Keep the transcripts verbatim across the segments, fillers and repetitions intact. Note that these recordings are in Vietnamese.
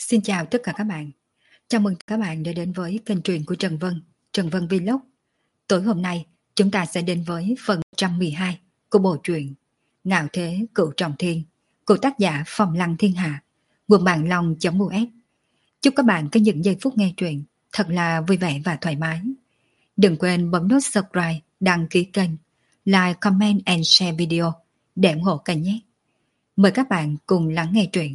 Xin chào tất cả các bạn. Chào mừng các bạn đã đến với kênh truyện của Trần Vân, Trần Vân Vlog. Tối hôm nay, chúng ta sẽ đến với phần một trăm mười hai của bộ truyện Ngạo Thế Cửu Trọng Thiên của tác giả Phong Lăng Thiên Hạ, nguồn bạn long.us. Chúc các bạn có những giây phút nghe truyện thật là vui vẻ và thoải mái. Đừng quên bấm nút subscribe, đăng ký kênh, like, comment and share video để ủng hộ kênh nhé. Mời các bạn cùng lắng nghe truyện.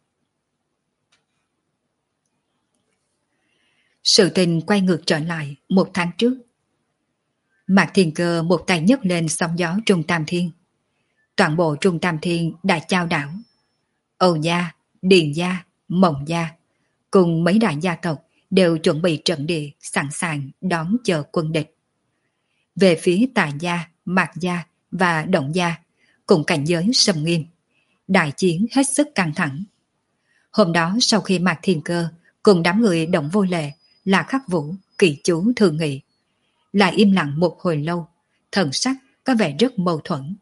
Sự tình quay ngược trở lại một tháng trước. Mạc Thiên Cơ một tay nhấc lên sóng gió Trung Tam Thiên. Toàn bộ Trung Tam Thiên đã chao đảo. Âu gia, Điền gia, Mộng gia cùng mấy đại gia tộc đều chuẩn bị trận địa sẵn sàng đón chờ quân địch. Về phía Tài gia, Mạc gia và Động gia cùng cảnh giới sầm nghiêm. Đại chiến hết sức căng thẳng. Hôm đó sau khi Mạc Thiên Cơ cùng đám người Động Vô Lệ, là Khắc Vũ, Kỳ Chú thường nghị, lại im lặng một hồi lâu, thần sắc có vẻ rất mâu thuẫn.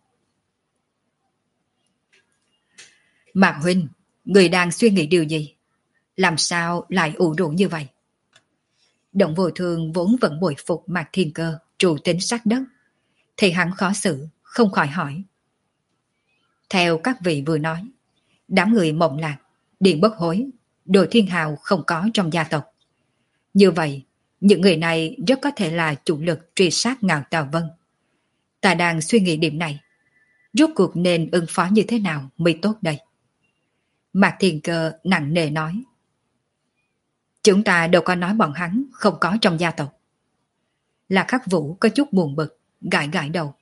Mạc huynh, người đang suy nghĩ điều gì? Làm sao lại ủ rũ như vậy? Động Vô Thường vốn vẫn bội phục Mạc Thiên Cơ trụ tính sát đất, thì hắn khó xử, không khỏi hỏi. Theo các vị vừa nói, đám người Mộng Lạc, Điện Bất Hối, Đồ Thiên Hào không có trong gia tộc. Như vậy, những người này rất có thể là chủ lực truy sát Ngạo Tào Vân. Ta đang suy nghĩ điểm này. Rốt cuộc nên ứng phó như thế nào mới tốt đây? Mạc Thiên Cơ nặng nề nói. Chúng ta đâu có nói bọn hắn không có trong gia tộc. Là Khắc Vũ có chút buồn bực, gãi gãi đầu.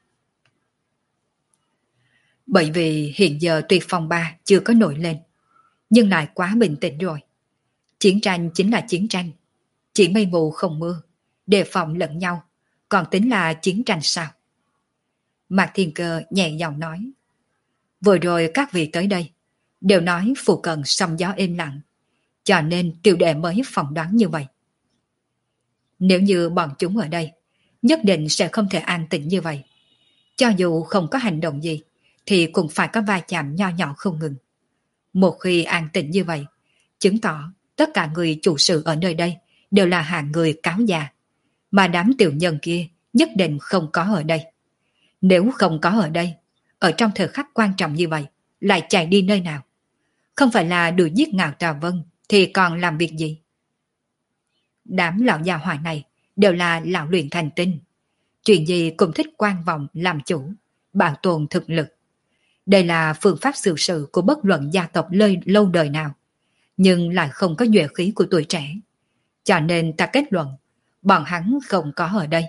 Bởi vì hiện giờ tuy phong ba chưa có nổi lên, nhưng lại quá bình tĩnh rồi. Chiến tranh chính là chiến tranh. Chỉ mây mù không mưa, đề phòng lẫn nhau, còn tính là chiến tranh sao? Mạc Thiên Cơ nhẹ giọng nói. Vừa rồi các vị tới đây, đều nói phụ cận sóng gió êm lặng, cho nên tiểu đệ mới phỏng đoán như vậy. Nếu như bọn chúng ở đây, nhất định sẽ không thể an tĩnh như vậy. Cho dù không có hành động gì, thì cũng phải có va chạm nho nhỏ không ngừng. Một khi an tĩnh như vậy, chứng tỏ tất cả người chủ sự ở nơi đây đều là hạng người cáo già, mà đám tiểu nhân kia nhất định không có ở đây. Nếu không có ở đây, ở trong thời khắc quan trọng như vậy, lại chạy đi nơi nào? Không phải là đuổi giết Ngạo Tào Vân thì còn làm việc gì? Đám lão già hỏa này đều là lão luyện thành tinh. Chuyện gì cũng thích quan vọng làm chủ, bảo tồn thực lực. Đây là phương pháp xử sự của bất luận gia tộc lơi lâu đời nào, nhưng lại không có nhuệ khí của tuổi trẻ. Cho nên ta kết luận, bọn hắn không có ở đây.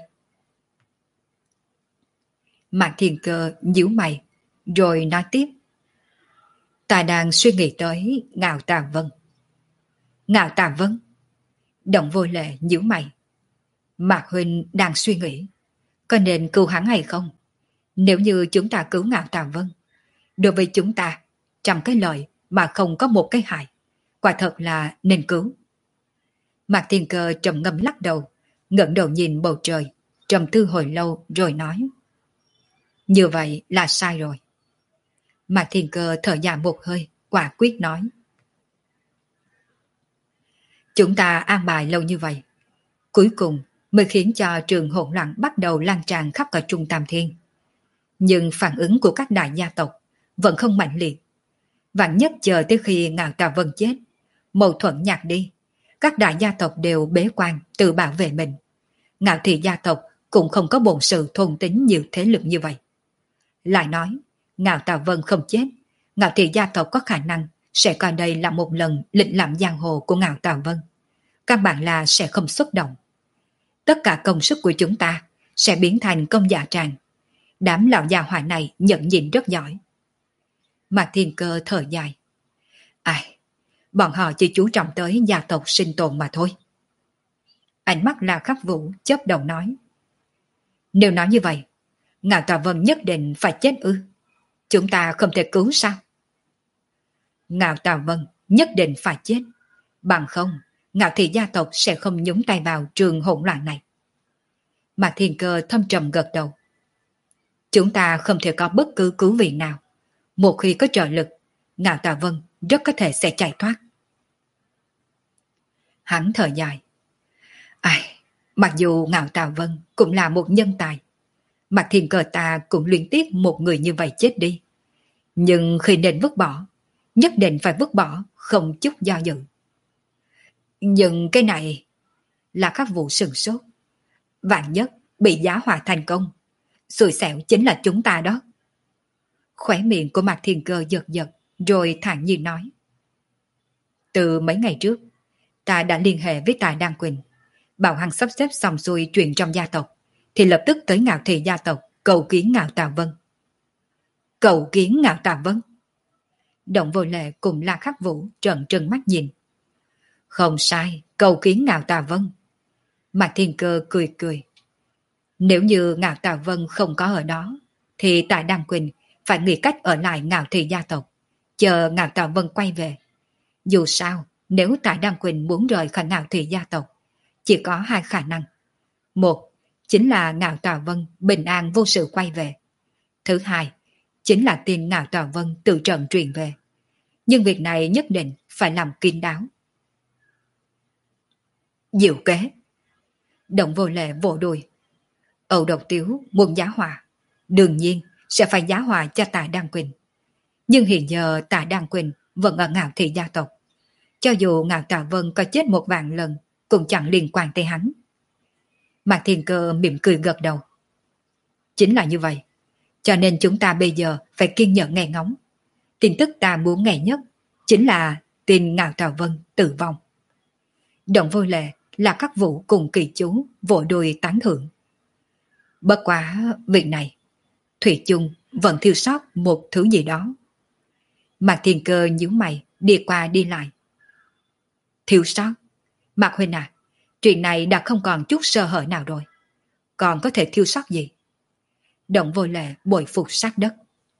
Mạc Thiên Cơ nhíu mày, rồi nói tiếp. Ta đang suy nghĩ tới Ngạo Tào Vân. Ngạo Tào Vân? Động Vô Lệ nhíu mày. Mạc huynh đang suy nghĩ, có nên cứu hắn hay không? Nếu như chúng ta cứu Ngạo Tào Vân, đối với chúng ta, trăm cái lợi mà không có một cái hại, quả thật là nên cứu. Mạc Thiên Cơ trầm ngâm lắc đầu, ngẩng đầu nhìn bầu trời, trầm tư hồi lâu rồi nói. Như vậy là sai rồi. Mạc Thiên Cơ thở dài một hơi, quả quyết nói. Chúng ta an bài lâu như vậy, cuối cùng mới khiến cho trường hỗn loạn bắt đầu lan tràn khắp cả Trung Tam Thiên. Nhưng phản ứng của các đại gia tộc vẫn không mạnh liệt. Vạn nhất chờ tới khi Ngạo Tào Vân chết, mâu thuẫn nhạt đi, các đại gia tộc đều bế quan tự bảo vệ mình. Ngạo Thị gia tộc cũng không có bổn sự thôn tính nhiều thế lực như vậy. Lại nói, Ngạo Tào Vân không chết, Ngạo Thị gia tộc có khả năng sẽ coi đây là một lần lịch lãm giang hồ của Ngạo Tào Vân. Các bạn là sẽ không xúc động. Tất cả công sức của chúng ta sẽ biến thành công dạ tràng. Đám lão già hỏa này nhận nhìn rất giỏi. Mạc Thiên Cơ thở dài. Ai, bọn họ chỉ chú trọng tới gia tộc sinh tồn mà thôi. Ánh mắt là Khắc Vũ chớp đầu nói. Nếu nói như vậy, Ngạo Tào Vân nhất định phải chết ư? Chúng ta không thể cứu sao? Ngạo Tào Vân nhất định phải chết. Bằng không, Ngạo Thị gia tộc sẽ không nhúng tay vào trường hỗn loạn này. Mạc Thiên Cơ thâm trầm gật đầu. Chúng ta không thể có bất cứ cứu viện nào. Một khi có trợ lực, Ngạo Tào Vân rất có thể sẽ chạy thoát. Hắn thở dài. Ai, mặc dù Ngạo Tào Vân cũng là một nhân tài, Mạc Thiên Cơ ta cũng luyến tiếc một người như vậy chết đi. Nhưng khi nên vứt bỏ, nhất định phải vứt bỏ, không chút do dự. Nhưng cái này là các vụ sừng sốt. Vạn nhất bị giá họa thành công, xui xẻo chính là chúng ta đó. Khóe miệng của Mạc Thiên Cơ giật giật, rồi thản nhiên nói. Từ mấy ngày trước, ta đã liên hệ với Tài Đan Quỳnh, bảo hắn sắp xếp xong xuôi chuyện trong gia tộc, thì lập tức tới Ngạo Thị gia tộc cầu kiến Ngạo Tào Vân. Cầu kiến Ngạo Tào Vân? Động Vô Lệ cùng La Khắc Vũ trợn trừng mắt nhìn. Không sai, cầu kiến Ngạo Tào Vân. Mạc Thiên Cơ cười cười. Nếu như Ngạo Tào Vân không có ở đó, thì Tài Đan Quỳnh phải nghĩ cách ở lại Ngạo Thị gia tộc, chờ Ngạo Tào Vân quay về. Dù sao, nếu Tài Đan Quỳnh muốn rời khỏi Ngạo Thị gia tộc, chỉ có hai khả năng. Một, chính là Ngạo Tào Vân bình an vô sự quay về. Thứ hai, chính là tin Ngạo Tào Vân tự trận truyền về. Nhưng việc này nhất định phải làm kín đáo. Diệu kế. Động Vô Lệ vỗ đùi. Âu Độc Tiếu muốn giá hòa, đương nhiên sẽ phải giá hòa cho Tài Đan Quỳnh. Nhưng hiện giờ Tài Đan Quỳnh vẫn ở Ngạo Thị gia tộc. Cho dù Ngạo Tào Vân có chết một vạn lần, cũng chẳng liên quan tới hắn. Mạc Thiên Cơ mỉm cười gật đầu. Chính là như vậy. Cho nên chúng ta bây giờ phải kiên nhẫn nghe ngóng. Tin tức ta muốn nghe nhất chính là tin Ngạo Tào Vân tử vong. Động Vô Lệ là các vũ cùng Kỳ Chú vỗ đùi tán thưởng. Bất quá việc này, thủy chung vẫn thiếu sót một thứ gì đó. Mạc Thiên Cơ nhíu mày đi qua đi lại. Thiếu sót? Mạc huynh à, chuyện này đã không còn chút sơ hở nào rồi. Còn có thể thiếu sót gì? Động Vô Lệ bội phục sát đất.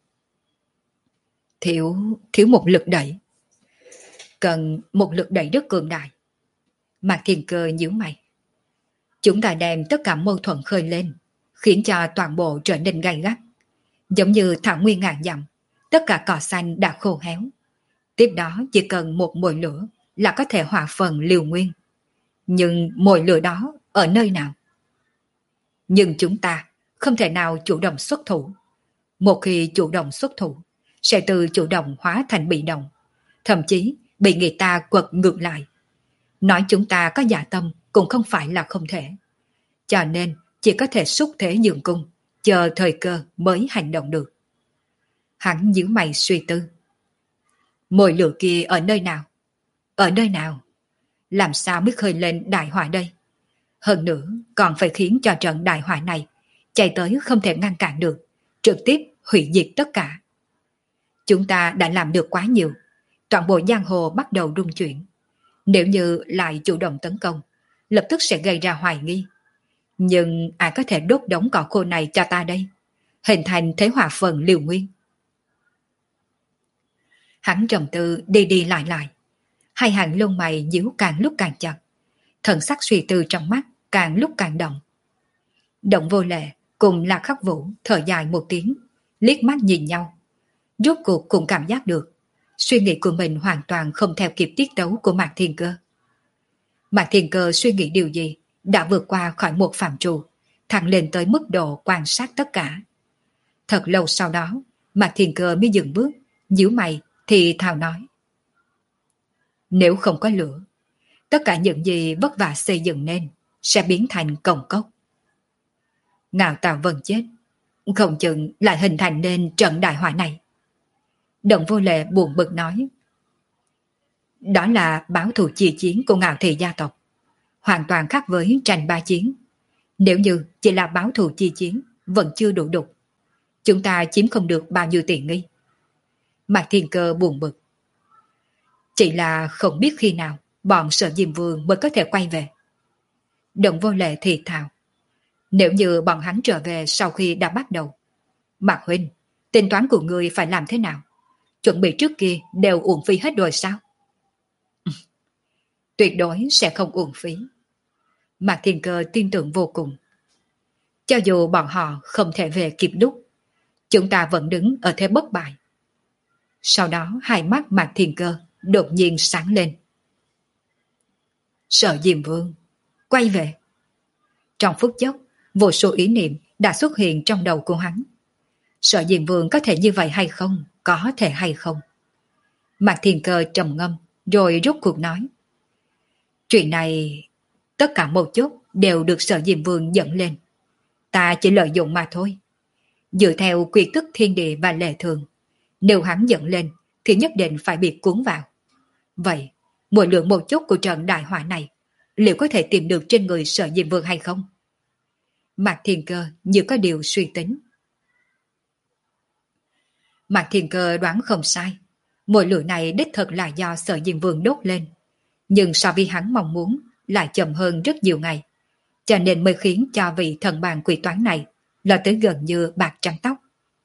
Thiếu, thiếu một lực đẩy. Cần một lực đẩy rất cường đại. Mạc Thiên Cơ nhíu mày. Chúng ta đem tất cả mâu thuẫn khơi lên, khiến cho toàn bộ trở nên gay gắt. Giống như thảo nguyên ngàn dặm, tất cả cỏ xanh đã khô héo. Tiếp đó chỉ cần một mồi lửa là có thể hòa phần liều nguyên. Nhưng mồi lửa đó ở nơi nào? Nhưng chúng ta không thể nào chủ động xuất thủ. Một khi chủ động xuất thủ, sẽ từ chủ động hóa thành bị động, thậm chí bị người ta quật ngược lại. Nói chúng ta có dạ tâm cũng không phải là không thể. Cho nên chỉ có thể xúc thế nhường cung, chờ thời cơ mới hành động được. Hắn nhíu mày suy tư. Mồi lửa kia ở nơi nào? Ở nơi nào? Làm sao mới khơi lên đại hỏa đây? Hơn nữa còn phải khiến cho trận đại hỏa này chạy tới không thể ngăn cản được, trực tiếp hủy diệt tất cả. Chúng ta đã làm được quá nhiều, toàn bộ giang hồ bắt đầu rung chuyển. Nếu như lại chủ động tấn công, lập tức sẽ gây ra hoài nghi. Nhưng ai có thể đốt đống cỏ khô này cho ta đây? Hình thành thế hỏa phần liều nguyên. Hắn trầm tư đi đi lại lại. Hai hàng lông mày nhíu càng lúc càng chặt. Thần sắc suy tư trong mắt càng lúc càng động. Động Vô Lệ cùng Lạc Khắc Vũ thở dài một tiếng, liếc mắt nhìn nhau. Rốt cuộc cũng cảm giác được suy nghĩ của mình hoàn toàn không theo kịp tiết tấu của Mạc Thiên Cơ. Mạc Thiên Cơ suy nghĩ điều gì đã vượt qua khỏi một phạm trù, thẳng lên tới mức độ quan sát tất cả. Thật lâu sau đó, Mạc Thiên Cơ mới dừng bước, nhíu mày thì thào nói. Nếu không có lửa, tất cả những gì vất vả xây dựng nên sẽ biến thành cồng cốc. Ngạo Tào Vân chết, không chừng lại hình thành nên trận đại hỏa này. Động Vô Lệ buồn bực nói. Đó là báo thù chi chiến của Ngạo Thị gia tộc, hoàn toàn khác với tranh ba chiến. Nếu như chỉ là báo thù chi chiến, vẫn chưa đủ đục. Chúng ta chiếm không được bao nhiêu tiện nghi. Mạc Thiên Cơ buồn bực. Chỉ là không biết khi nào bọn Sở Diêm Vương mới có thể quay về. Động Vô Lệ thì thào. Nếu như bọn hắn trở về sau khi đã bắt đầu, Mạc huynh, tính toán của ngươi phải làm thế nào? Chuẩn bị trước kia đều uổng phí hết rồi sao? Tuyệt đối sẽ không uổng phí. Mạc Thiên Cơ tin tưởng vô cùng. Cho dù bọn họ không thể về kịp lúc, chúng ta vẫn đứng ở thế bất bại. Sau đó hai mắt Mạc Thiên Cơ đột nhiên sáng lên. Sợ Diêm Vương, quay về. Trong phút chốc, vô số ý niệm đã xuất hiện trong đầu của hắn. Sợ Diêm Vương có thể như vậy hay không? Có thể hay không? Mạc Thiên Cơ trầm ngâm, rồi rút cuộc nói. Chuyện này, tất cả một chút đều được Sợ Diêm Vương dẫn lên. Ta chỉ lợi dụng mà thôi. Dựa theo quy tắc thiên địa và lệ thường, nếu hắn dẫn lên thì nhất định phải bị cuốn vào. Vậy, mùi lượng một chút của trận đại họa này liệu có thể tìm được trên người Sợ Diêm Vương hay không? Mạc Thiên Cơ như có điều suy tính. Mạc Thiên Cơ đoán không sai. Mùi lửa này đích thực là do Sợ Diêm Vương đốt lên. Nhưng so với hắn mong muốn lại chậm hơn rất nhiều ngày. Cho nên mới khiến cho vị thần bàn quỷ toán này là tới gần như bạc trắng tóc.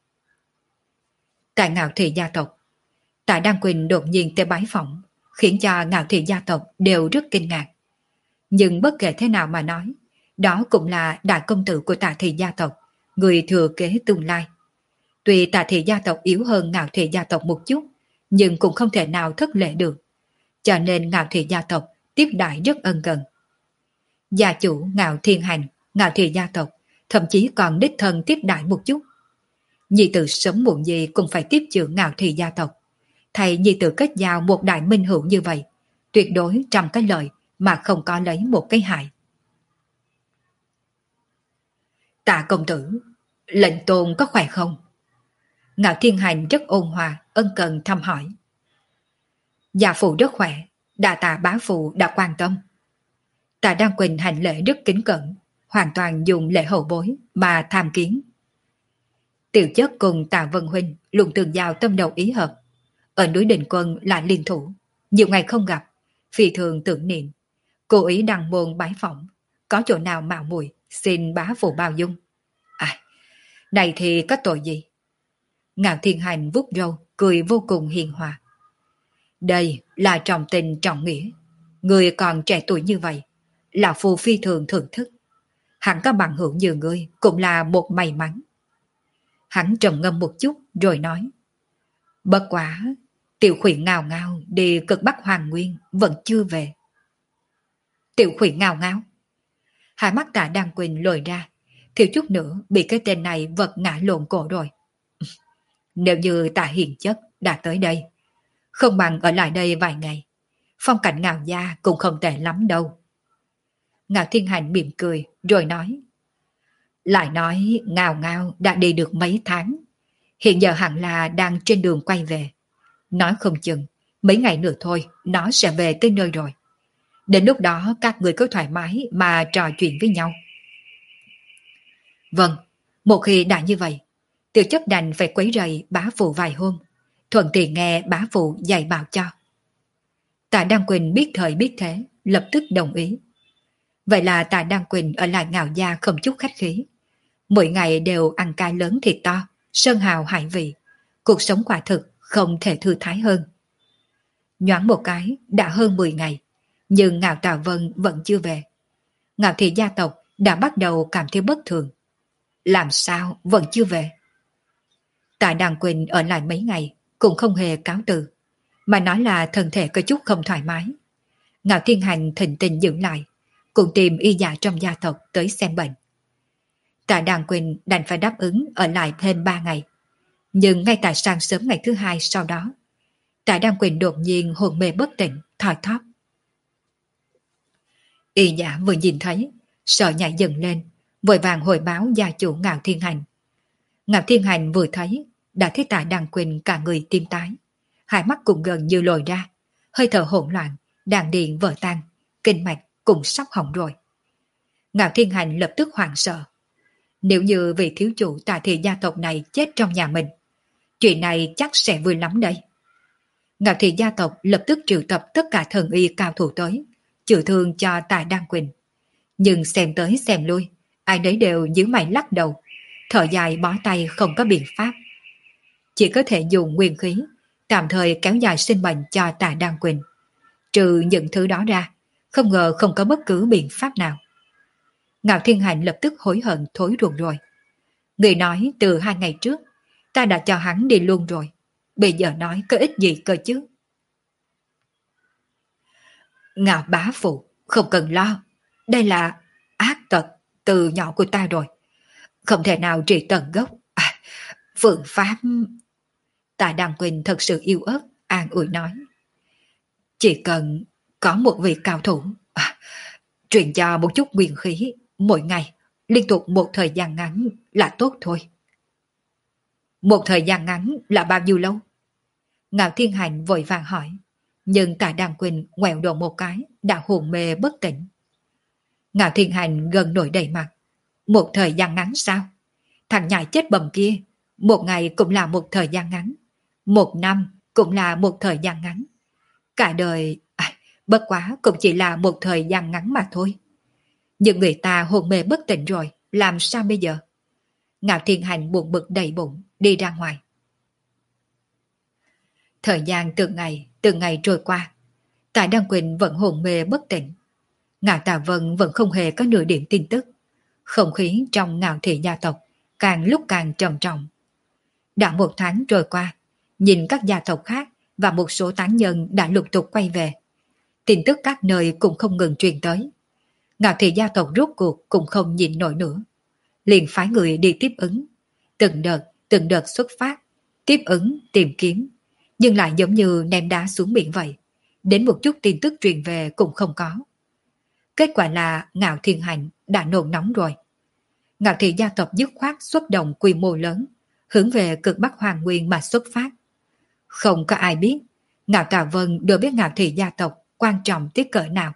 Tại Ngạo Thị gia tộc, Tạ Đăng Quỳnh đột nhiên tới bái phỏng, khiến cho Ngạo Thị gia tộc đều rất kinh ngạc. Nhưng bất kể thế nào mà nói, đó cũng là đại công tử của Tạ Thị gia tộc, người thừa kế tương lai. Tuy Tạ Thị gia tộc yếu hơn Ngạo Thị gia tộc một chút, nhưng cũng không thể nào thất lễ được. Cho nên Ngạo Thị gia tộc tiếp đãi rất ân cần. Gia chủ Ngạo Thiên Hành, Ngạo Thị gia tộc thậm chí còn đích thân tiếp đãi một chút. Nhi tử sớm muộn gì cũng phải tiếp trưởng Ngạo Thị gia tộc. Thầy nhi tử kết giao một đại minh hữu như vậy, tuyệt đối trăm cái lợi mà không có lấy một cái hại. Tạ công tử, lệnh tôn có khỏe không? Ngạo Thiên Hành rất ôn hòa, ân cần thăm hỏi. Gia phụ rất khỏe, đa tạ bá phụ đã quan tâm. Tạ Đăng Quỳnh hành lễ rất kính cẩn, hoàn toàn dùng lễ hậu bối mà tham kiến. Tiểu chất cùng Tạ Vân Huynh luôn tương giao tâm đầu ý hợp. Ở núi Đình Quân là liên thủ, nhiều ngày không gặp, phi thường tưởng niệm. Cố ý đăng môn bái phỏng, có chỗ nào mạo muội xin bá phụ bao dung. À, này thì có tội gì? Ngạo Thiên Hành vuốt râu, cười vô cùng hiền hòa. Đây là trọng tình trọng nghĩa. Người còn trẻ tuổi như vậy, lão phu phi thường thưởng thức. Hẳn có bằng hữu như ngươi cũng là một may mắn. Hắn trầm ngâm một chút rồi nói. Bất quá, Tiểu Khuyển ngào ngao đi cực Bắc Hoàng Nguyên vẫn chưa về. Tiểu Khuyển ngào ngao. Hai mắt Tạ Đăng Quỳnh lồi ra, thiếu chút nữa bị cái tên này vật ngã lộn cổ rồi. Nếu như Tạ Hiền Chất đã tới đây, không bằng ở lại đây vài ngày. Phong cảnh Ngạo gia cũng không tệ lắm đâu. Ngạo Thiên Hành mỉm cười rồi nói. Lại nói Ngào Ngao đã đi được mấy tháng, hiện giờ hẳn là đang trên đường quay về. Nói không chừng mấy ngày nữa thôi nó sẽ về tới nơi rồi. Đến lúc đó các người cứ thoải mái mà trò chuyện với nhau. Vâng, một khi đã như vậy, tiểu chất đành phải quấy rầy bá phụ vài hôm, thuận tiện nghe bá phụ dạy bảo cho. Tạ Đăng Quỳnh biết thời biết thế, lập tức đồng ý. Vậy là Tạ Đăng Quỳnh ở lại Ngạo gia không chút khách khí. Mỗi ngày đều ăn cay lớn thịt to, sơn hào hải vị. Cuộc sống quả thực không thể thư thái hơn. Nhoáng một cái đã hơn mười ngày, nhưng Ngạo Tà Vân vẫn chưa về. Ngạo Thị gia tộc đã bắt đầu cảm thấy bất thường. Làm sao vẫn chưa về? Tạ Đăng Quỳnh ở lại mấy ngày cũng không hề cáo từ, mà nói là thân thể có chút không thoải mái. Ngạo Thiên Hành thịnh tình giữ lại, cùng tìm y giả trong gia tộc tới xem bệnh. Tạ Đăng Quỳnh đành phải đáp ứng ở lại thêm ba ngày. Nhưng ngay tại sáng sớm ngày thứ hai sau đó, Tạ Đăng Quỳnh đột nhiên hôn mê bất tỉnh, thoi thóp. Y giả vừa nhìn thấy, sợ nhảy dần lên, vội vàng hồi báo gia chủ Ngạo Thiên Hành. Ngạo Thiên Hành vừa thấy, đã thấy Tạ Đăng Quỳnh cả người tim tái, hai mắt cũng gần như lồi ra, hơi thở hỗn loạn, đàn điện vỡ tan, kinh mạch cũng sắp hỏng rồi. Ngạo Thiên Hành lập tức hoảng sợ. Nếu như vị thiếu chủ Tạ Thị gia tộc này chết trong nhà mình, chuyện này chắc sẽ vui lắm đây. Ngạo Thị gia tộc lập tức triệu tập tất cả thần y cao thủ tới, chữa thương cho Tạ Đăng Quỳnh. Nhưng xem tới xem lui, ai nấy đều nhíu mày lắc đầu, thở dài bó tay không có biện pháp. Chỉ có thể dùng nguyên khí, tạm thời kéo dài sinh mệnh cho Tạ Đăng Quỳnh. Trừ những thứ đó ra, không ngờ không có bất cứ biện pháp nào. Ngạo Thiên Hành lập tức hối hận thối ruột rồi. Người nói từ hai ngày trước, ta đã cho hắn đi luôn rồi. Bây giờ nói có ích gì cơ chứ? Ngạo bá phụ, Không cần lo, đây là ác tật từ nhỏ của ta rồi, không thể nào trị tận gốc. À, phương pháp... Tạ Đăng Quỳnh thật sự yêu ớt, an ủi nói. Chỉ cần có một vị cao thủ, à, truyền cho một chút nguyên khí, mỗi ngày, liên tục một thời gian ngắn là tốt thôi. Một thời gian ngắn là bao nhiêu lâu? Ngạo Thiên Hành vội vàng hỏi, nhưng Tạ Đăng Quỳnh ngoẹo đầu một cái, đã hồn mê bất tỉnh. Ngạo Thiên Hành gần nổi đầy mặt. Một thời gian ngắn sao? Thằng nhãi chết bầm kia, một ngày cũng là một thời gian ngắn, một năm cũng là một thời gian ngắn. Cả đời, à, bất quá cũng chỉ là một thời gian ngắn mà thôi. Nhưng người ta hồn mê bất tỉnh rồi, làm sao bây giờ? Ngạo Thiên Hành buồn bực đầy bụng, đi ra ngoài. Thời gian từng ngày, từng ngày trôi qua, Tạ Đăng Quỳnh vẫn hồn mê bất tỉnh. Ngạo Tà Vân vẫn không hề có nửa điểm tin tức. Không khí trong Ngạo thị gia tộc càng lúc càng trầm trọng. Đã một tháng trôi qua, nhìn các gia tộc khác và một số tán nhân đã lục tục quay về. Tin tức các nơi cũng không ngừng truyền tới. Ngạo thị gia tộc rốt cuộc cũng không nhịn nổi nữa. Liền phái người đi tiếp ứng. Từng đợt, từng đợt xuất phát, tiếp ứng, tìm kiếm. Nhưng lại giống như ném đá xuống biển vậy. Đến một chút tin tức truyền về cũng không có. Kết quả là Ngạo Thiên Hành đã nôn nóng rồi. Ngạo thị gia tộc dứt khoát xuất động quy mô lớn, hướng về cực Bắc Hoàng Nguyên mà xuất phát. Không có ai biết Ngạo Tà Vân đều biết Ngạo thị gia tộc quan trọng tới cỡ nào.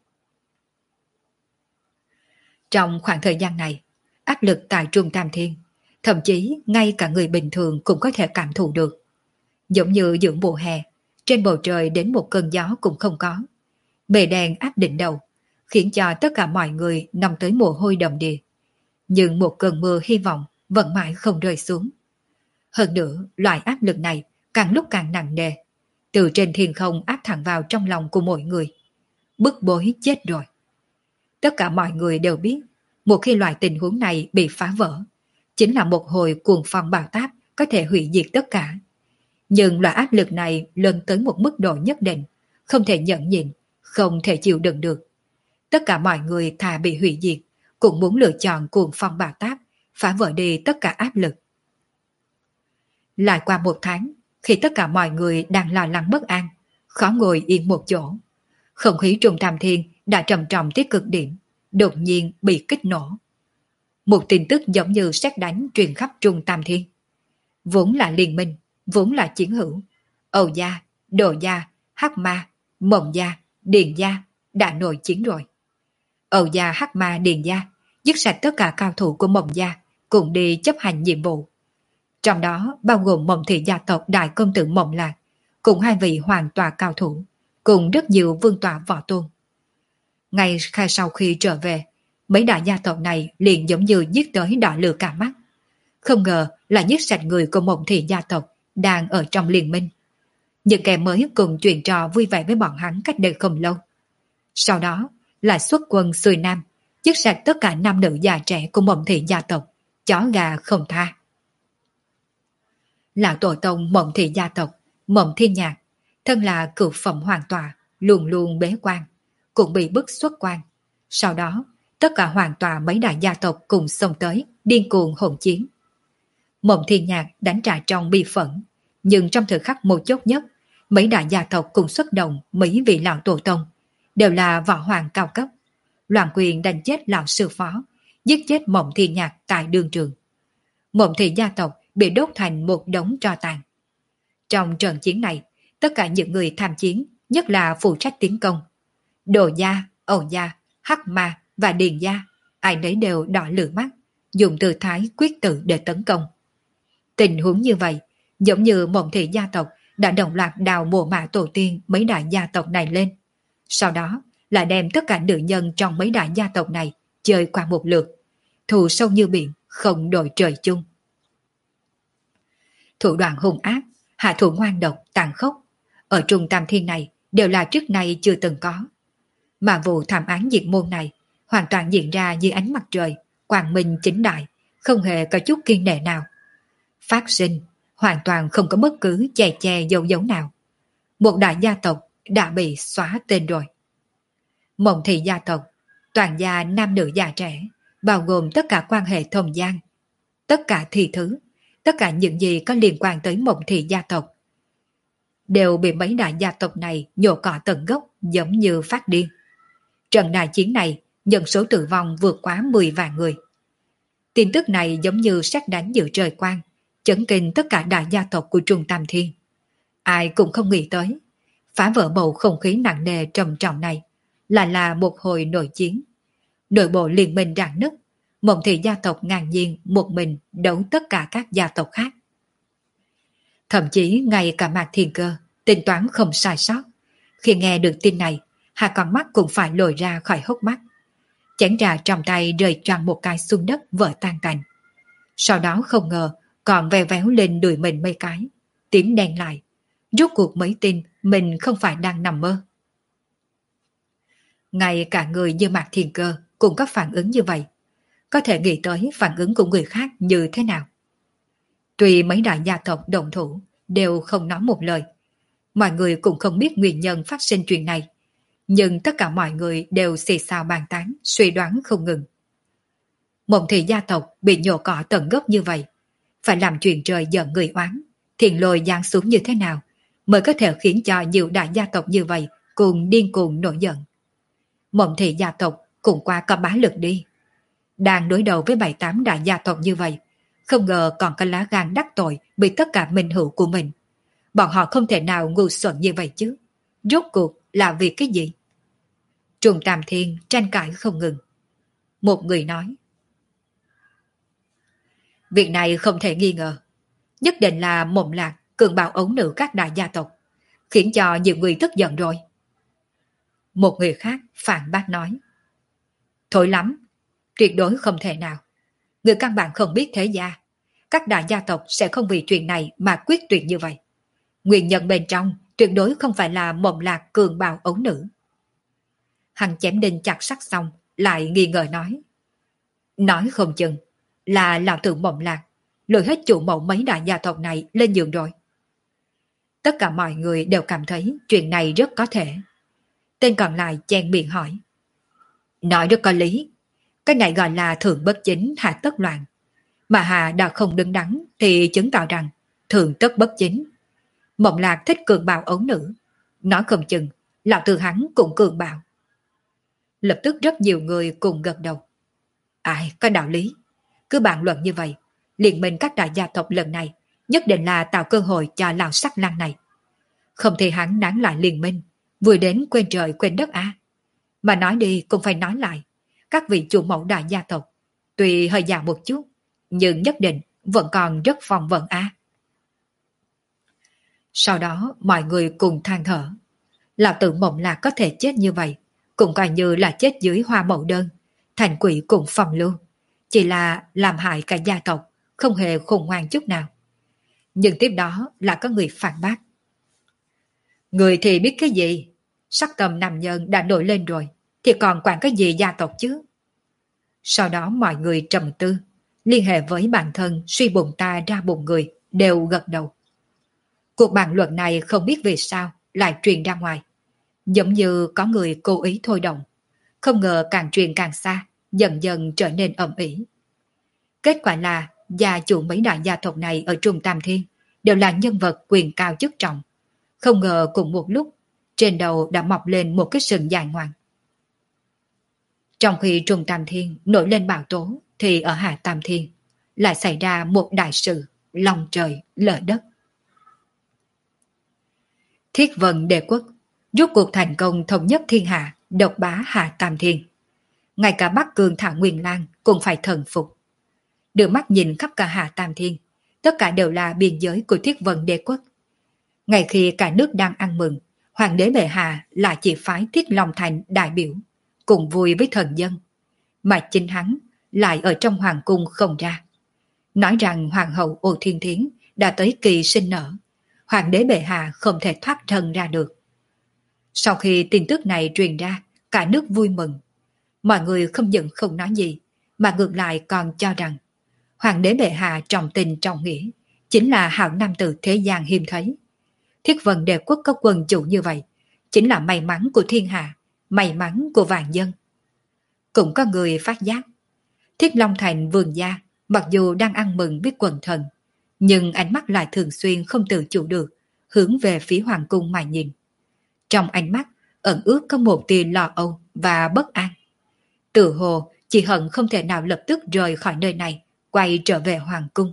Trong khoảng thời gian này, áp lực tại Trung Tam Thiên, thậm chí ngay cả người bình thường cũng có thể cảm thụ được. Giống như giữa mùa hè, trên bầu trời đến một cơn gió cũng không có. Bề đèn áp đỉnh đầu, khiến cho tất cả mọi người nằm tới mồ hôi đầm đìa. Nhưng một cơn mưa hy vọng vẫn mãi không rơi xuống. Hơn nữa, loại áp lực này càng lúc càng nặng nề, từ trên thiên không áp thẳng vào trong lòng của mỗi người. Bức bối chết rồi. Tất cả mọi người đều biết, một khi loại tình huống này bị phá vỡ, chính là một hồi cuồng phong bão táp có thể hủy diệt tất cả. Nhưng loại áp lực này lên tới một mức độ nhất định, không thể nhẫn nhịn, không thể chịu đựng được. Tất cả mọi người thà bị hủy diệt, cũng muốn lựa chọn cuồng phong bão táp, phá vỡ đi tất cả áp lực. Lại qua một tháng, khi tất cả mọi người đang lo lắng bất an, khó ngồi yên một chỗ, không khí Trung Tam Thiên đã trầm trọng tới cực điểm, đột nhiên bị kích nổ. Một tin tức giống như sét đánh truyền khắp Trung Tam Thiên. Vốn là liên minh, vốn là chiến hữu, Âu gia, Đồ gia, Hắc Ma, Mộng gia, Điền gia đã nổi chiến rồi. Âu gia, Hắc Ma, Điền gia dứt sạch tất cả cao thủ của Mộng gia, cùng đi chấp hành nhiệm vụ. Trong đó bao gồm Mộng thị gia tộc đại công tử Mộng Lạc, cùng hai vị hoàng tòa cao thủ, cùng rất nhiều vương tọa võ tôn. Ngay khai sau khi trở về, mấy đại gia tộc này liền giống như giết tới đỏ lửa cả mắt. Không ngờ là giết sạch người của Mộng thị gia tộc đang ở trong liên minh. Những kẻ mới cùng chuyện trò vui vẻ với bọn hắn cách đây không lâu. Sau đó là xuất quân xuôi nam, giết sạch tất cả nam nữ già trẻ của Mộng thị gia tộc, chó gà không tha. Lão tổ tông Mộng thị gia tộc, Mộng Thiên Nhạc, thân là cựu phẩm hoàng tòa, luôn luôn bế quan, cũng bị bức xuất quan. Sau đó, tất cả hoàng tòa mấy đại gia tộc cùng xông tới, điên cuồng hỗn chiến. Mộng Thiên Nhạc đánh trả trong bi phẫn, nhưng trong thời khắc mấu chốt nhất, mấy đại gia tộc cùng xuất động mấy vị lão tổ tông, đều là võ hoàng cao cấp. Loạn quyền đánh chết lão sư phó, giết chết Mộng Thiên Nhạc tại đường trường. Mộng thị gia tộc bị đốt thành một đống tro tàn. Trong trận chiến này, tất cả những người tham chiến, nhất là phụ trách tiến công, Đồ gia, Âu gia, Hắc Ma và Điền gia, ai nấy đều đỏ lửa mắt, dùng tư thái quyết tử để tấn công. Tình huống như vậy, giống như Mộng thị gia tộc đã đồng loạt đào mộ mã tổ tiên mấy đại gia tộc này lên. Sau đó là đem tất cả nữ nhân trong mấy đại gia tộc này chơi qua một lượt, thù sâu như biển, không đổi trời chung. Thủ đoạn hung ác, hạ thủ ngoan độc, tàn khốc, ở Trung Tam Thiên này đều là trước nay chưa từng có. Mà vụ thảm án diệt môn này hoàn toàn diễn ra dưới ánh mặt trời, quang minh chính đại, không hề có chút kiêng nể nào. Phát sinh, hoàn toàn không có bất cứ che che dấu dấu nào. Một đại gia tộc đã bị xóa tên rồi. Mộng thị gia tộc, toàn gia nam nữ già trẻ, bao gồm tất cả quan hệ thông gian, tất cả thị thứ, tất cả những gì có liên quan tới mộng thị gia tộc, đều bị mấy đại gia tộc này nhổ cỏ tận gốc giống như phát điên. Trận đại chiến này, nhân số tử vong vượt quá mười vạn người. Tin tức này giống như sét đánh giữa trời quang, chấn kinh tất cả đại gia tộc của Trung Tam Thiên. Ai cũng không nghĩ tới, phá vỡ bầu không khí nặng nề trầm trọng này, là là một hồi nội chiến. Nội bộ liên minh rạn nứt, mộng thị gia tộc ngang nhiên một mình đấu tất cả các gia tộc khác. Thậm chí ngay cả Mạc Thiên Cơ, tính toán không sai sót. Khi nghe được tin này, hai con mắt cũng phải lồi ra khỏi hốc mắt. Chén trà trong tay rơi choàng một cái xuống đất vỡ tan tành. Sau đó không ngờ còn ve véo lên đùi mình mấy cái, tím đen lại. Rốt cuộc mới tin mình không phải đang nằm mơ. Ngay cả người như Mạc Thiên Cơ cũng có phản ứng như vậy. Có thể nghĩ tới phản ứng của người khác như thế nào. Tuy mấy đại gia tộc động thủ đều không nói một lời, mọi người cũng không biết nguyên nhân phát sinh chuyện này, nhưng tất cả mọi người đều xì xào bàn tán, suy đoán không ngừng. Mộng thị gia tộc bị nhổ cỏ tận gốc như vậy, phải làm chuyện trời giận người oán, thiền lôi giáng xuống như thế nào mới có thể khiến cho nhiều đại gia tộc như vậy cùng điên cuồng nổi giận. Mộng thị gia tộc cũng qua có bá lực đi. Đang đối đầu với bảy tám đại gia tộc như vậy, không ngờ còn có lá gan đắc tội bị tất cả minh hữu của mình. Bọn họ không thể nào ngu xuẩn như vậy chứ. Rốt cuộc là vì cái gì? Trung Tam Thiên tranh cãi không ngừng. Một người nói, việc này không thể nghi ngờ. Nhất định là Mộng Lạc cường bạo ấu nữ các đại gia tộc, khiến cho nhiều người tức giận rồi. Một người khác phản bác nói, thôi lắm, tuyệt đối không thể nào. Người căn bản không biết thế gia, các đại gia tộc sẽ không vì chuyện này mà quyết tuyệt như vậy. Nguyên nhân bên trong tuyệt đối không phải là Mộng Lạc cường bạo ấu nữ. Hắn chém đinh chặt sắt xong, lại nghi ngờ nói, nói không chừng là lão tử Mộng Lạc lôi hết chủ mẫu mấy đại gia tộc này lên giường rồi. Tất cả mọi người đều cảm thấy chuyện này rất có thể. Tên còn lại chen miệng hỏi, nói rất có lý. Cái này gọi là thượng bất chính hạ tất loạn. Mà Hà đã không đứng đắn thì chứng tỏ rằng thượng tất bất chính. Mộng Lạc thích cường bạo ấu nữ, nói không chừng lão tử hắn cũng cường bạo. Lập tức rất nhiều người cùng gật đầu. Ai có đạo lý. Cứ bàn luận như vậy, liên minh các đại gia tộc lần này nhất định là tạo cơ hội cho lão sắc lang này. Không thì hắn nán lại liên minh, vừa đến quên trời quên đất à. Mà nói đi cũng phải nói lại, các vị chủ mẫu đại gia tộc tuy hơi già một chút, nhưng nhất định vẫn còn rất phong vận à. Sau đó mọi người cùng than thở. Lão tử Mộng Lạc có thể chết như vậy, cũng coi như là chết dưới hoa mẫu đơn, thành quỷ cùng phòng lưu. Chỉ là làm hại cả gia tộc, không hề khôn ngoan chút nào. Nhưng tiếp đó là có người phản bác. Người thì biết cái gì? Sắc tâm nam nhân đã nổi lên rồi, thì còn quản cái gì gia tộc chứ? Sau đó mọi người trầm tư, liên hệ với bản thân suy bụng ta ra bụng người, đều gật đầu. Cuộc bàn luận này không biết vì sao lại truyền ra ngoài. Giống như có người cố ý thôi động. Không ngờ càng truyền càng xa, dần dần trở nên ầm ĩ. Kết quả là gia chủ mấy đại gia tộc này ở Trung Tam Thiên đều là nhân vật quyền cao chức trọng. Không ngờ cùng một lúc, trên đầu đã mọc lên một cái sừng dài ngoằng. Trong khi Trung Tam Thiên nổi lên bão tố, thì ở Hạ Tam Thiên lại xảy ra một đại sự, lòng trời lở đất. Thiết Vân Đế Quốc rốt cuộc thành công thống nhất thiên hạ, độc bá Hạ Tam Thiên. Ngay cả Bắc Cương Thảo Nguyên Lang cũng phải thần phục. Đưa mắt nhìn khắp cả Hạ Tam Thiên, tất cả đều là biên giới của Thiết Vân Đế Quốc. Ngay khi cả nước đang ăn mừng, Hoàng đế bệ hạ lại chỉ phái Thiết Long Thành đại biểu, cùng vui với thần dân. Mà chính hắn lại ở trong hoàng cung không ra. Nói rằng Hoàng hậu Ô Thiên Thiến đã tới kỳ sinh nở, Hoàng đế bệ hạ không thể thoát thân ra được. Sau khi tin tức này truyền ra, cả nước vui mừng. Mọi người không những không nói gì, mà ngược lại còn cho rằng Hoàng đế bệ hạ trọng tình trọng nghĩa, chính là hảo nam tử thế gian hiếm thấy. Thiết Vân Đế Quốc có quân chủ như vậy, chính là may mắn của thiên hạ, may mắn của vạn dân. Cũng có người phát giác, Thiết Long Thành vườn gia mặc dù đang ăn mừng biết quần thần, nhưng ánh mắt lại thường xuyên không tự chủ được hướng về phía hoàng cung mà nhìn. Trong ánh mắt ẩn ước có một tia lo âu và bất an. Tự hồ chỉ hận không thể nào lập tức rời khỏi nơi này, quay trở về hoàng cung.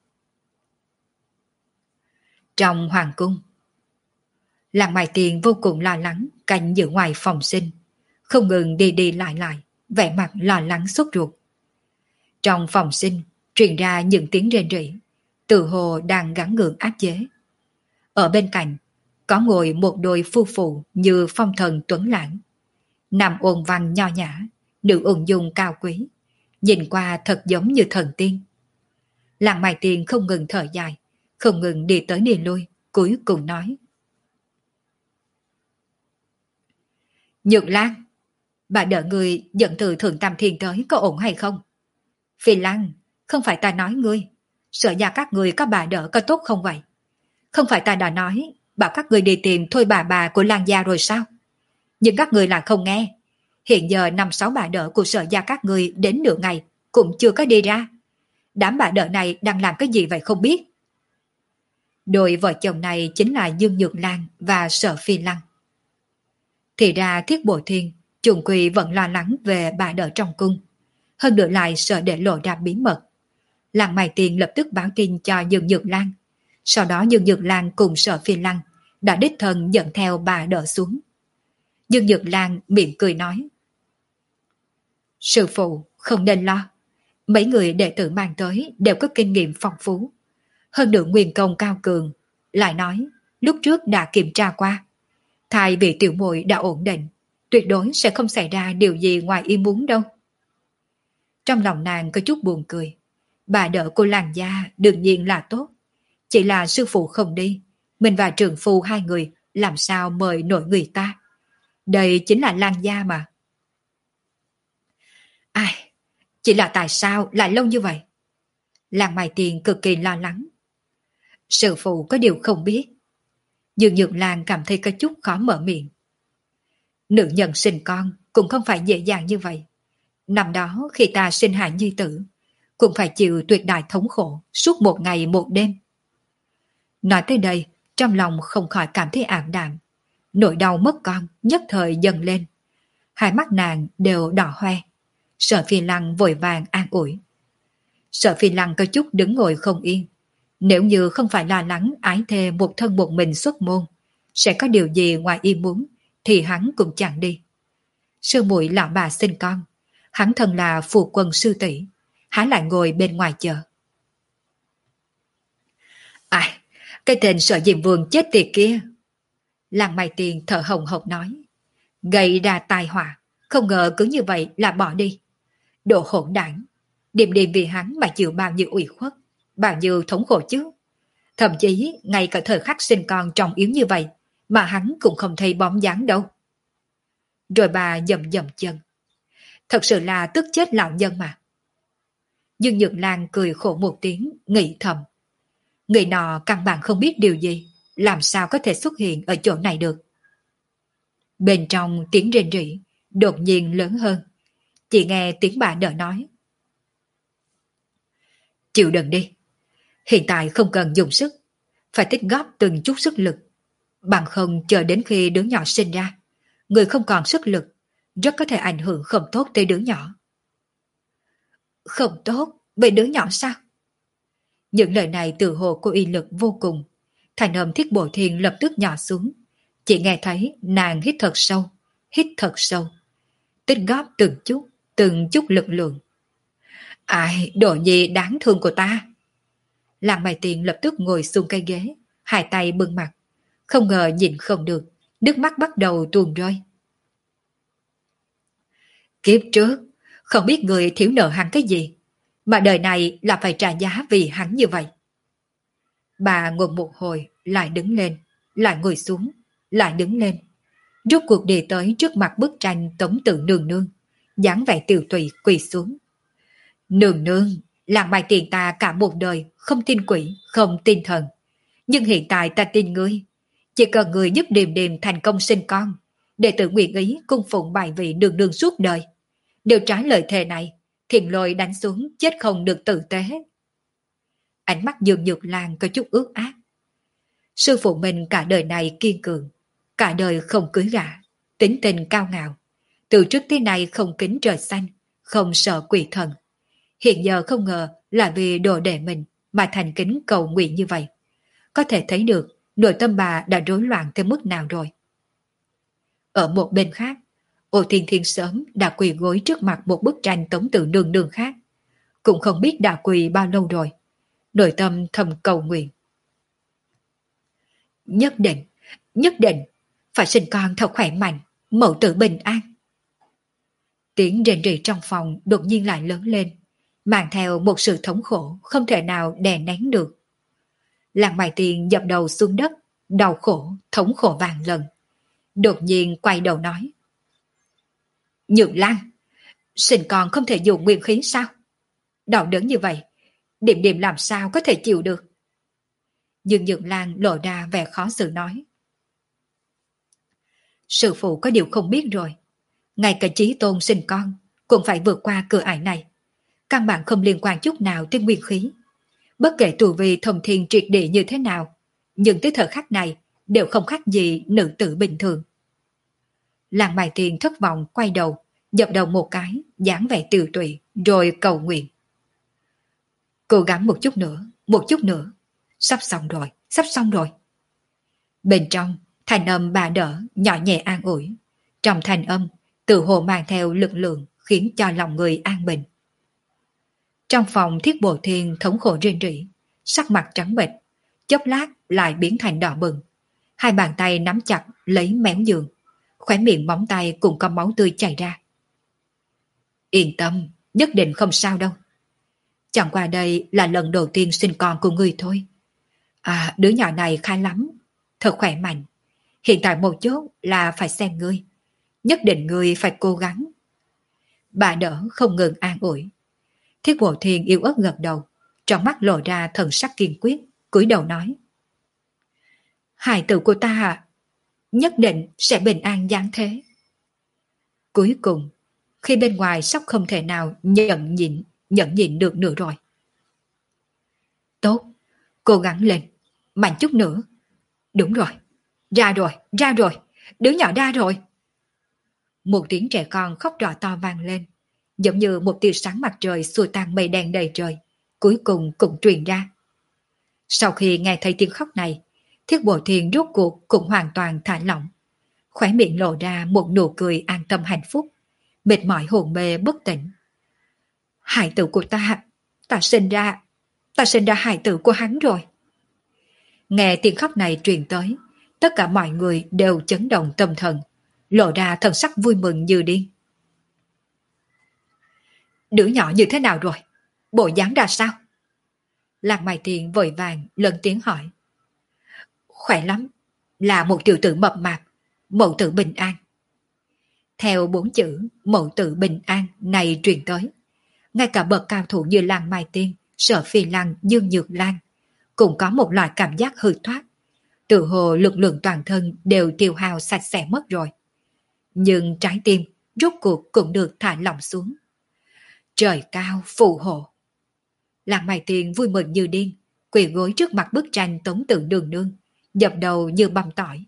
Trong hoàng cung, Làng Mai Tiền vô cùng lo lắng canh giữ ngoài phòng sinh, không ngừng đi đi lại lại, vẻ mặt lo lắng sốt ruột. Trong phòng sinh truyền ra những tiếng rên rỉ, tự hồ đang gắng gượng áp chế. Ở bên cạnh có ngồi một đôi phu phụ như phong thần tuấn lãng, nam ôn văn nho nhã, nữ ung dung cao quý, nhìn qua thật giống như thần tiên. Làng Mai Tiền không ngừng thở dài, không ngừng đi tới đi lui, cuối cùng nói: Nhược Lan, bà đợi người dẫn từ Thượng Tam Thiên tới có ổn hay không? Phi Lan, không phải ta nói ngươi, sợ gia các người có bà đỡ có tốt không vậy? Không phải ta đã nói, bảo các người đi tìm thôi bà bà của Lan gia rồi sao? Nhưng các người lại không nghe. Hiện giờ năm sáu bà đỡ của sở gia các người đến nửa ngày cũng chưa có đi ra. Đám bà đỡ này đang làm cái gì vậy không biết? Đôi vợ chồng này chính là Dương Nhược Lan và Sở Phi Lăng. Thì ra Thiết Bội Thiên chung quy vẫn lo lắng về bà đỡ trong cung, hơn nữa lại sợ để lộ ra bí mật. Làng Mai Tiền lập tức báo tin cho Dương Nhược Lan. Sau đó Dương Nhược Lan cùng Sở Phi Lăng đã đích thân dẫn theo bà đỡ xuống. Dương Nhược Lan mỉm cười nói: Sư phụ không nên lo, mấy người đệ tử mang tới đều có kinh nghiệm phong phú, hơn nữa nguyên công cao cường. Lại nói lúc trước đã kiểm tra qua, thai bị tiểu muội đã ổn định, tuyệt đối sẽ không xảy ra điều gì ngoài ý muốn đâu. Trong lòng nàng có chút buồn cười, bà đỡ của Làng gia đương nhiên là tốt, chỉ là sư phụ không đi, mình và trường phu hai người làm sao mời nổi người ta. Đây chính là Làng gia mà. Ai, chỉ là tại sao lại lâu như vậy? Làng Mai Tiền cực kỳ lo lắng. Sư phụ có điều không biết. Dương Nhược Lan cảm thấy có chút khó mở miệng. Nữ nhân sinh con cũng không phải dễ dàng như vậy. Năm đó khi ta sinh hại nhi tử, cũng phải chịu tuyệt đại thống khổ suốt một ngày một đêm. Nói tới đây, trong lòng không khỏi cảm thấy ảm đạm. Nỗi đau mất con nhất thời dâng lên. Hai mắt nàng đều đỏ hoe. Sở Phi Lăng vội vàng an ủi. Sở Phi Lăng có chút đứng ngồi không yên. Nếu như không phải lo lắng ái thê một thân một mình xuất môn, sẽ có điều gì ngoài ý muốn, thì hắn cũng chẳng đi. Sư muội lão bà sinh con, hắn thân là phù quân sư tỷ, hắn lại ngồi bên ngoài chờ. Ai, cái tên Sở Diệm Vương chết tiệt kia. Làng Mai Tiền thở hồng hộc nói. Gây ra tai họa, không ngờ cứ như vậy là bỏ đi. Đồ hỗn đảng, đêm đêm vì hắn mà chịu bao nhiêu ủy khuất, bao nhiêu thống khổ chứ. Thậm chí ngay cả thời khắc sinh con trọng yếu như vậy mà hắn cũng không thấy bóng dáng đâu. Rồi bà dầm dầm chân. Thật sự là tức chết lão nhân mà. Dương Nhược Lan cười khổ một tiếng, nghĩ thầm. Người nọ căn bản không biết điều gì, làm sao có thể xuất hiện ở chỗ này được. Bên trong tiếng rên rỉ đột nhiên lớn hơn. Chỉ nghe tiếng bà đỡ nói. Chịu đựng đi. Hiện tại không cần dùng sức, phải tích góp từng chút sức lực. Bằng không chờ đến khi đứa nhỏ sinh ra, người không còn sức lực, rất có thể ảnh hưởng không tốt tới đứa nhỏ. Không tốt với đứa nhỏ sao? Những lời này từ hồ có uy lực vô cùng. Thành âm Thiết Bội Thiên lập tức nhỏ xuống. Chỉ nghe thấy nàng hít thật sâu, hít thật sâu. Tích góp từng chút, từng chút lực lượng. Ai, đồ nhi đáng thương của ta. Làng Mai Tiền lập tức ngồi xuống cây ghế, hai tay bưng mặt. Không ngờ nhìn không được, nước mắt bắt đầu tuôn rơi. Kiếp trước, không biết người thiếu nợ hắn cái gì, mà đời này là phải trả giá vì hắn như vậy. Bà ngồi một hồi, lại đứng lên, lại ngồi xuống, lại đứng lên. Rốt cuộc đi tới trước mặt bức tranh Tống Tự Nương Nương, dáng vẻ tiều tụy quỳ xuống. Nương nương, Làng Mai Tiền ta cả một đời không tin quỷ, không tin thần. Nhưng hiện tại ta tin ngươi. Chỉ cần ngươi giúp Điềm Điềm thành công sinh con, đệ tử nguyện ý cung phụng bài vị đường đường suốt đời. Nếu trái lời thề này, Thiền Lôi đánh xuống chết không được tử tế. Ánh mắt Dương Nhược Lan có chút ướt át. Sư phụ mình cả đời này kiên cường, cả đời không cưới gả, tính tình cao ngạo, từ trước tới nay không kính trời xanh, không sợ quỷ thần. Hiện giờ không ngờ là vì đồ đệ mình mà thành kính cầu nguyện như vậy. Có thể thấy được nội tâm bà đã rối loạn tới mức nào rồi. Ở một bên khác, Ô Thiên Thiên sớm đã quỳ gối trước mặt một bức tranh Tống Tử Nương Nương khác. Cũng không biết đã quỳ bao lâu rồi. Nội tâm thầm cầu nguyện. Nhất định, nhất định, phải sinh con thật khỏe mạnh, mẫu tử bình an. Tiếng rền rỉ trong phòng đột nhiên lại lớn lên, mang theo một sự thống khổ không thể nào đè nén được. Làng Mai Tiên dập đầu xuống đất, đau khổ, thống khổ vàng lần. Đột nhiên quay đầu nói. Nhược Lan, sinh con không thể dùng nguyên khí sao? Đau đớn như vậy, Điềm Điềm làm sao có thể chịu được? Nhưng Nhược Lan lộ ra vẻ khó xử nói. Sư phụ có điều không biết rồi. Ngay cả Chí Tôn sinh con cũng phải vượt qua cửa ải này. Căn bản không liên quan chút nào tới nguyên khí. Bất kể tu vi thông thiên triệt địa như thế nào, nhưng tới thời khắc này đều không khác gì nữ tử bình thường. Làng Mai Tiên thất vọng quay đầu, dập đầu một cái, dáng vẻ tiều tụy, rồi cầu nguyện. Cố gắng một chút nữa, một chút nữa. Sắp xong rồi, sắp xong rồi. Bên trong, thanh âm bà đỡ, nhỏ nhẹ an ủi. Trong thanh âm, tự hồ mang theo lực lượng, khiến cho lòng người an bình. Trong phòng Thiết Bồ Thiên thống khổ rên rỉ, sắc mặt trắng bệch, chốc lát lại biến thành đỏ bừng. Hai bàn tay nắm chặt lấy méo giường, khóe miệng móng tay cũng có máu tươi chảy ra. Yên tâm, nhất định không sao đâu. Chẳng qua đây là lần đầu tiên sinh con của ngươi thôi. À, đứa nhỏ này khá lắm, thật khỏe mạnh. Hiện tại một chút là phải xem ngươi. Nhất định ngươi phải cố gắng. Bà đỡ không ngừng an ủi. Thiết Bộ Thiên yếu ớt gật đầu, trong mắt lộ ra thần sắc kiên quyết, cúi đầu nói. Hài tử của ta à, nhất định sẽ bình an giáng thế. Cuối cùng, khi bên ngoài sắp không thể nào nhận nhịn, nhận nhịn được nữa rồi. Tốt, cố gắng lên, mạnh chút nữa. Đúng rồi, ra rồi, ra rồi, đứa nhỏ ra rồi. Một tiếng trẻ con khóc rõ to vang lên, giống như một tia sáng mặt trời xua tan mây đen đầy trời, cuối cùng cũng truyền ra. Sau khi nghe thấy tiếng khóc này, Thiết Bộ Thiên rốt cuộc cũng hoàn toàn thả lỏng, khóe miệng lộ ra một nụ cười an tâm hạnh phúc, mệt mỏi hồn mê bất tỉnh. Hài tử của ta, ta sinh ra, ta sinh ra hài tử của hắn rồi. Nghe tiếng khóc này truyền tới, tất cả mọi người đều chấn động tâm thần, lộ ra thần sắc vui mừng như điên. Đứa nhỏ như thế nào rồi? Bộ dáng ra sao? Lạc Mai Tiền vội vàng lớn tiếng hỏi. Khỏe lắm, là một tiểu tử mập mạp, mẫu tử bình an. Theo bốn chữ mẫu tử bình an này truyền tới, ngay cả bậc cao thủ như Lạc Mai Tiên, Sở Phi Lăng, Dương Nhược Lan cũng có một loại cảm giác hư thoát, tự hồ lực lượng toàn thân đều tiêu hao sạch sẽ mất rồi. Nhưng trái tim rốt cuộc cũng được thả lỏng xuống. Trời cao phù hộ. Lạc Mai Tiên vui mừng như điên, quỳ gối trước mặt bức tranh Tống Tử Nương Nương, dập đầu như băm tỏi.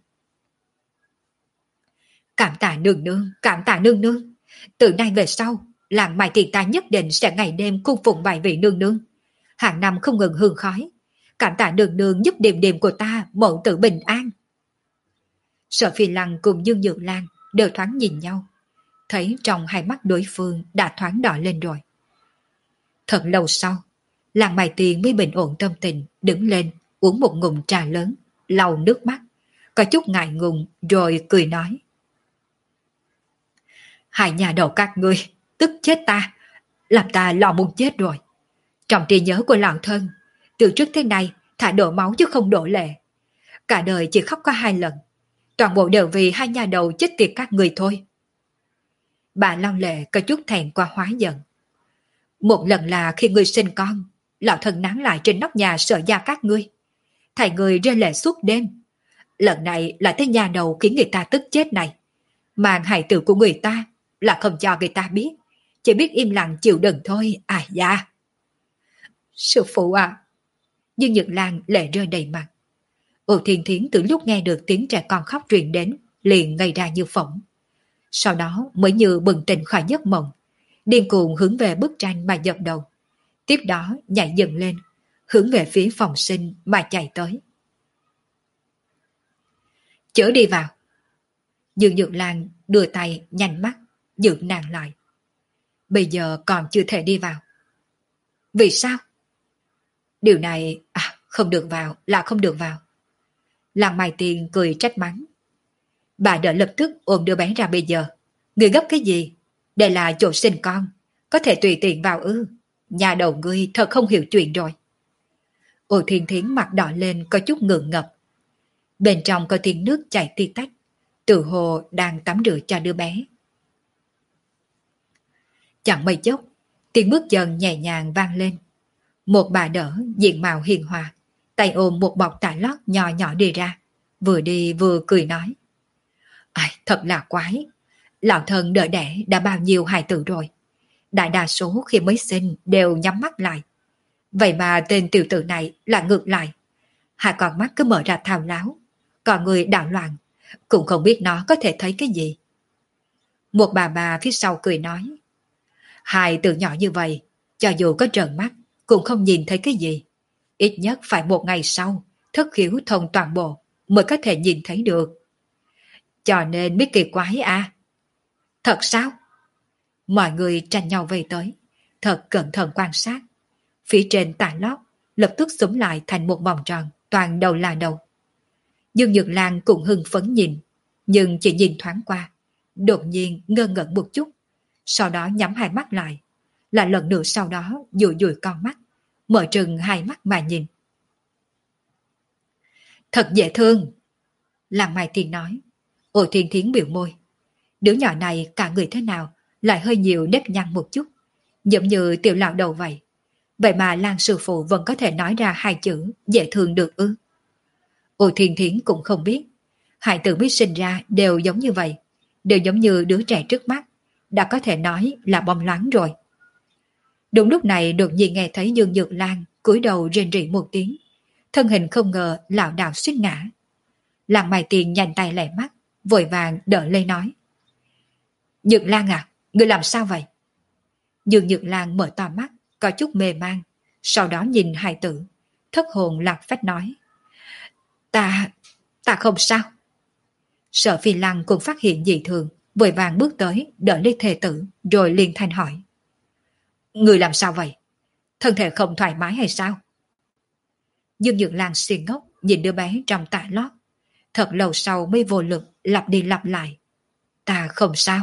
Cảm tạ nương nương, cảm tạ nương nương. Từ nay về sau, Lạc Mai Tiên ta nhất định sẽ ngày đêm cung phụng bài vị nương nương. Hàng năm không ngừng hương khói. Cảm tạ nương nương giúp Điềm Điềm của ta mẫu tử bình an. Sở Phi Lăng cùng Dương Nhược Lan đều thoáng nhìn nhau, thấy trong hai mắt đối phương đã thoáng đỏ lên rồi. Thật lâu sau, Lạc Mai Tiên mới bình ổn tâm tình, đứng lên, uống một ngụm trà lớn, lau nước mắt, có chút ngại ngùng rồi cười nói. Hai nhà đầu các ngươi, tức chết ta, làm ta lo muốn chết rồi. Trong trí nhớ của lão thân, từ trước tới nay thả đổ máu chứ không đổ lệ. Cả đời chỉ khóc có hai lần, toàn bộ đều vì hai nhà đầu chết tiệt các người thôi. Bà lau lệ có chút thẹn qua hóa giận. Một lần là khi ngươi sinh con, lão thân nán lại trên nóc nhà sợ gia các ngươi, thầy người rơi lệ suốt đêm. Lần này là tới nhà đầu khiến người ta tức chết này, Mang hài tử của người ta là không cho người ta biết, chỉ biết im lặng chịu đựng thôi, à da. Sư phụ à! Dương Nhật Lan lệ rơi đầy mặt. Ưu Thiên Thiến từ lúc nghe được tiếng trẻ con khóc truyền đến, liền ngây ra như phỏng. Sau đó mới như bừng tỉnh khỏi giấc mộng, điên cuồng hướng về bức tranh mà dập đầu. Tiếp đó nhảy dần lên, hướng về phía phòng sinh mà chạy tới. Chở đi vào. Dương Nhược Lan đưa tay nhanh mắt, giữ nàng lại. Bây giờ còn chưa thể đi vào. Vì sao? Điều này, à, không được vào, là không được vào. Lăng Mai Tiên cười trách mắng. Bà đỡ lập tức ôm đứa bé ra bây giờ. Người gấp cái gì? Đây là chỗ sinh con, có thể tùy tiện vào ư? Nhà đầu ngươi thật không hiểu chuyện rồi. Ô Thiên Thiến mặt đỏ lên có chút ngượng ngập. Bên trong có tiếng nước chảy ti tách, tự hồ đang tắm rửa cho đứa bé. Chẳng mấy chốc, tiếng bước chân nhẹ nhàng vang lên. Một bà đỡ diện mạo hiền hòa, tay ôm một bọc tả lót nhỏ nhỏ đi ra, vừa đi vừa cười nói. Ai, thật là quái, lão thân đỡ đẻ đã bao nhiêu hài tử rồi. Đại đa số khi mới sinh đều nhắm mắt lại. Vậy mà tên tiểu tử này là ngược lại. Hai con mắt cứ mở ra thao láo, còn người đảo loạn, cũng không biết nó có thể thấy cái gì. Một bà bà phía sau cười nói. Hai từ nhỏ như vậy, cho dù có trợn mắt, cũng không nhìn thấy cái gì. Ít nhất phải một ngày sau, thất khiếu thông toàn bộ, mới có thể nhìn thấy được. Cho nên biết kỳ quái à? Thật sao? Mọi người tranh nhau về tới, thật cẩn thận quan sát. Phía trên tả lót, lập tức xúm lại thành một vòng tròn, toàn đầu là đầu. Dương Nhược Lan cũng hưng phấn nhìn, nhưng chỉ nhìn thoáng qua, đột nhiên ngơ ngẩn một chút, sau đó nhắm hai mắt lại, lại lần nữa sau đó dụi dụi con mắt, mở trừng hai mắt mà nhìn. Thật dễ thương, Lăng Mai Tiên nói. Ô Thiên Thiến biểu môi. Đứa nhỏ này cả người thế nào, lại hơi nhiều nếp nhăn một chút, giống như tiểu lão đầu vậy. Vậy mà Lan sư phụ vẫn có thể nói ra hai chữ dễ thương được ư? Ô Thiên Thiến cũng không biết, hài tử biết sinh ra đều giống như vậy, đều giống như đứa trẻ trước mắt, đã có thể nói là bóng loáng rồi. Đúng lúc này đột nhiên nghe thấy Dương Nhược Lan cúi đầu rên rỉ một tiếng, thân hình không ngờ lảo đảo suýt ngã. Lăng Mai Tiên nhanh tay lẹ mắt, vội vàng đỡ lấy nói. Nhược Lan à, ngươi làm sao vậy? Dương Nhược Lan mở to mắt, có chút mê man, sau đó nhìn hài tử, thất hồn lạc phách nói. Ta, ta không sao. Sở Phi Lăng cũng phát hiện dị thường, vội vàng bước tới, đỡ lấy thề tử, rồi liền thanh hỏi. Người làm sao vậy? Thân thể không thoải mái hay sao? Dương Nhược Lan xuyên ngốc, nhìn đứa bé trong tả lót. Thật lâu sau mới vô lực, lặp đi lặp lại. Ta không sao.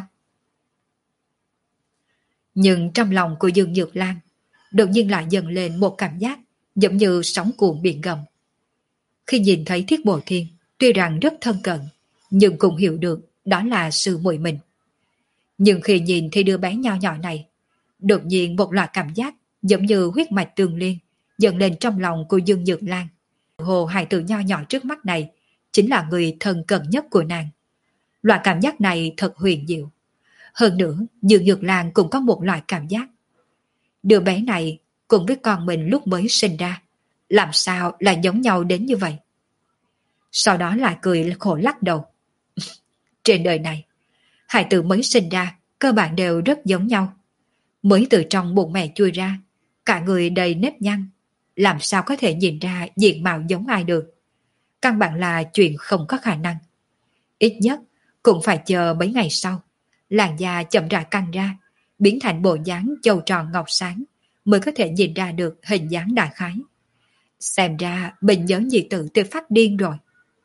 Nhưng trong lòng của Dương Nhược Lan, đột nhiên lại dần lên một cảm giác giống như sóng cuộn biển gầm. Khi nhìn thấy Thiết Bồ Thiên, tuy rằng rất thân cận, nhưng cũng hiểu được đó là sư muội mình. Nhưng khi nhìn thấy đứa bé nho nhỏ này, đột nhiên một loại cảm giác giống như huyết mạch tương liên dần lên trong lòng của Dương Nhược Lan. Hồ hài tử nho nhỏ trước mắt này chính là người thân cận nhất của nàng. Loại cảm giác này thật huyền diệu. Hơn nữa, Dương Nhược Lan cũng có một loại cảm giác. Đứa bé này cùng với con mình lúc mới sinh ra, làm sao lại giống nhau đến như vậy? Sau đó lại cười khổ lắc đầu. Trên đời này, hài tử mới sinh ra cơ bản đều rất giống nhau. Mới từ trong bụng mẹ chui ra, cả người đầy nếp nhăn, làm sao có thể nhìn ra diện mạo giống ai được? Căn bản là chuyện không có khả năng. Ít nhất cũng phải chờ mấy ngày sau, làn da chậm rãi căng ra, biến thành bộ dáng châu tròn ngọc sáng, mới có thể nhìn ra được hình dáng đại khái. Xem ra bệnh nhớ nhị tử tôi phát điên rồi.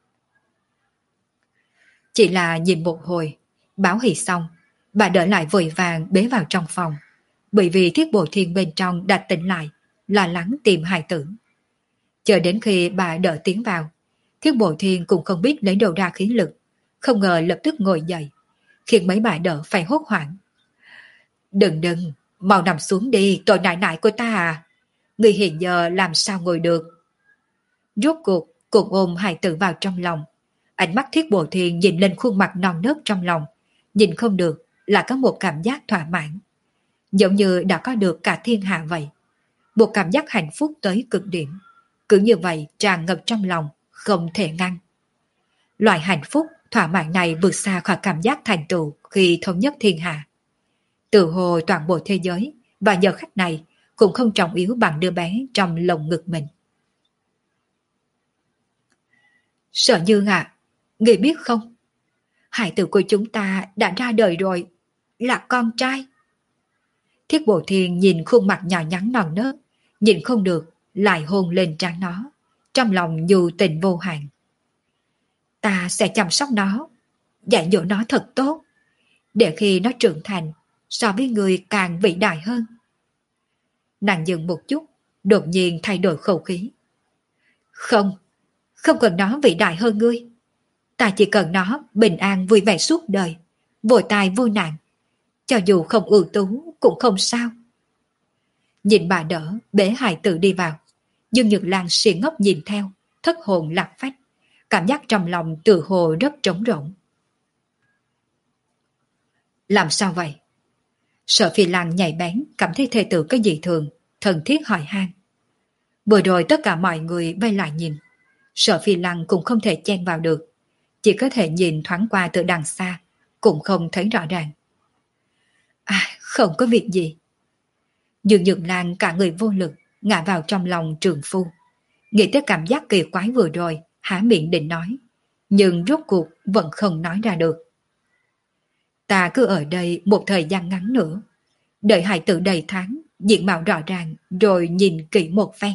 Chỉ là nhìn một hồi, báo hỷ xong, bà đỡ lại vội vàng bế vào trong phòng, bởi vì Thiết Bồ Thiên bên trong đã tỉnh lại, lo lắng tìm hài tử. Chờ đến khi bà đỡ tiến vào, Thiết Bồ Thiên cũng không biết lấy đâu ra khí lực, không ngờ lập tức ngồi dậy, khiến mấy bà đỡ phải hốt hoảng. Đừng đừng, mau nằm xuống đi, tội nại nại của ta à. Người hiện giờ làm sao ngồi được. Rốt cuộc cùng ôm hài tử vào trong lòng. Ánh mắt Thiết Bồ Thiên nhìn lên khuôn mặt non nớt trong lòng, nhìn không được là có một cảm giác thỏa mãn, giống như đã có được cả thiên hạ vậy. Một cảm giác hạnh phúc tới cực điểm, cứ như vậy tràn ngập trong lòng, không thể ngăn. Loại hạnh phúc thỏa mãn này vượt xa khỏi cảm giác thành tựu khi thống nhất thiên hạ. Từ hồi toàn bộ thế giới và giờ khắc này cũng không trọng yếu bằng đứa bé trong lồng ngực mình. Sở Như à, người biết không? Hải tử của chúng ta đã ra đời rồi, là con trai. Thiết Bộ Thiên nhìn khuôn mặt nhỏ nhắn non nớt, nhìn không được, lại hôn lên trán nó, trong lòng nhu tình vô hạn. Ta sẽ chăm sóc nó, dạy dỗ nó thật tốt, để khi nó trưởng thành, so với người càng vĩ đại hơn. Nàng dừng một chút, đột nhiên thay đổi khẩu khí. Không, không cần nó vĩ đại hơn ngươi. Ta chỉ cần nó bình an vui vẻ suốt đời, vô tai vô nạn. Cho dù không ưu tú cũng không sao. Nhìn bà đỡ, bế hài tử đi vào. Dương Nhược Lan xì ngốc nhìn theo, thất hồn lạc phách. Cảm giác trong lòng tự hồ rất trống rỗng. Làm sao vậy? Sở Phi Lan nhạy bén, cảm thấy thê tử có gì thường, thần thiết hỏi han. Vừa rồi tất cả mọi người vây lại nhìn. Sở Phi Lan cũng không thể chen vào được, chỉ có thể nhìn thoáng qua từ đằng xa, cũng không thấy rõ ràng. À, không có việc gì. Dương Nhược Lan cả người vô lực, ngã vào trong lòng trường phu. Nghĩ tới cảm giác kỳ quái vừa rồi, há miệng định nói, nhưng rốt cuộc vẫn không nói ra được. Ta cứ ở đây một thời gian ngắn nữa, đợi hài tử đầy tháng, diện mạo rõ ràng, rồi nhìn kỹ một phen.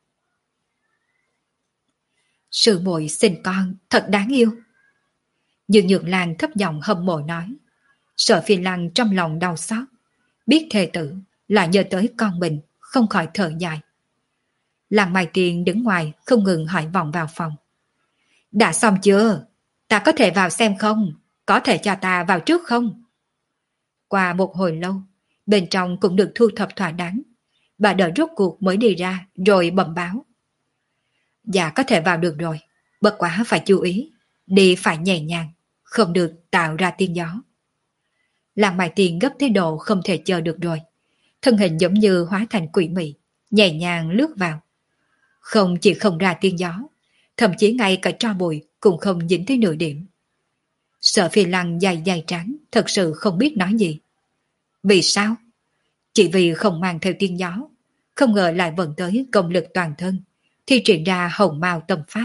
Sư muội sinh con thật đáng yêu. Dương Nhược Lan thấp giọng hâm mộ nói. Sở Phi Lan trong lòng đau xót, biết thê tử là nhớ tới con mình, không khỏi thở dài. Làng Mai Tiền đứng ngoài không ngừng hỏi vòng vào phòng. Đã xong chưa? Ta có thể vào xem không? Có thể cho ta vào trước không? Qua một hồi lâu, bên trong cũng được thu thập thỏa đáng. Bà đợi rốt cuộc mới đi ra rồi bẩm báo. Dạ có thể vào được rồi, bất quá phải chú ý, đi phải nhẹ nhàng, không được tạo ra tiếng gió. Làng Mai Tiền gấp thế độ không thể chờ được rồi. Thân hình giống như hóa thành quỷ mị, nhẹ nhàng lướt vào. Không chỉ không ra tiếng gió, thậm chí ngay cả tro bụi cũng không dính tới nửa điểm. Sở Phi Lăng dài dài trắng, thật sự không biết nói gì. Vì sao? Chỉ vì không mang theo tiếng gió, không ngờ lại vận tới công lực toàn thân, thi triển ra hồng mao tâm pháp.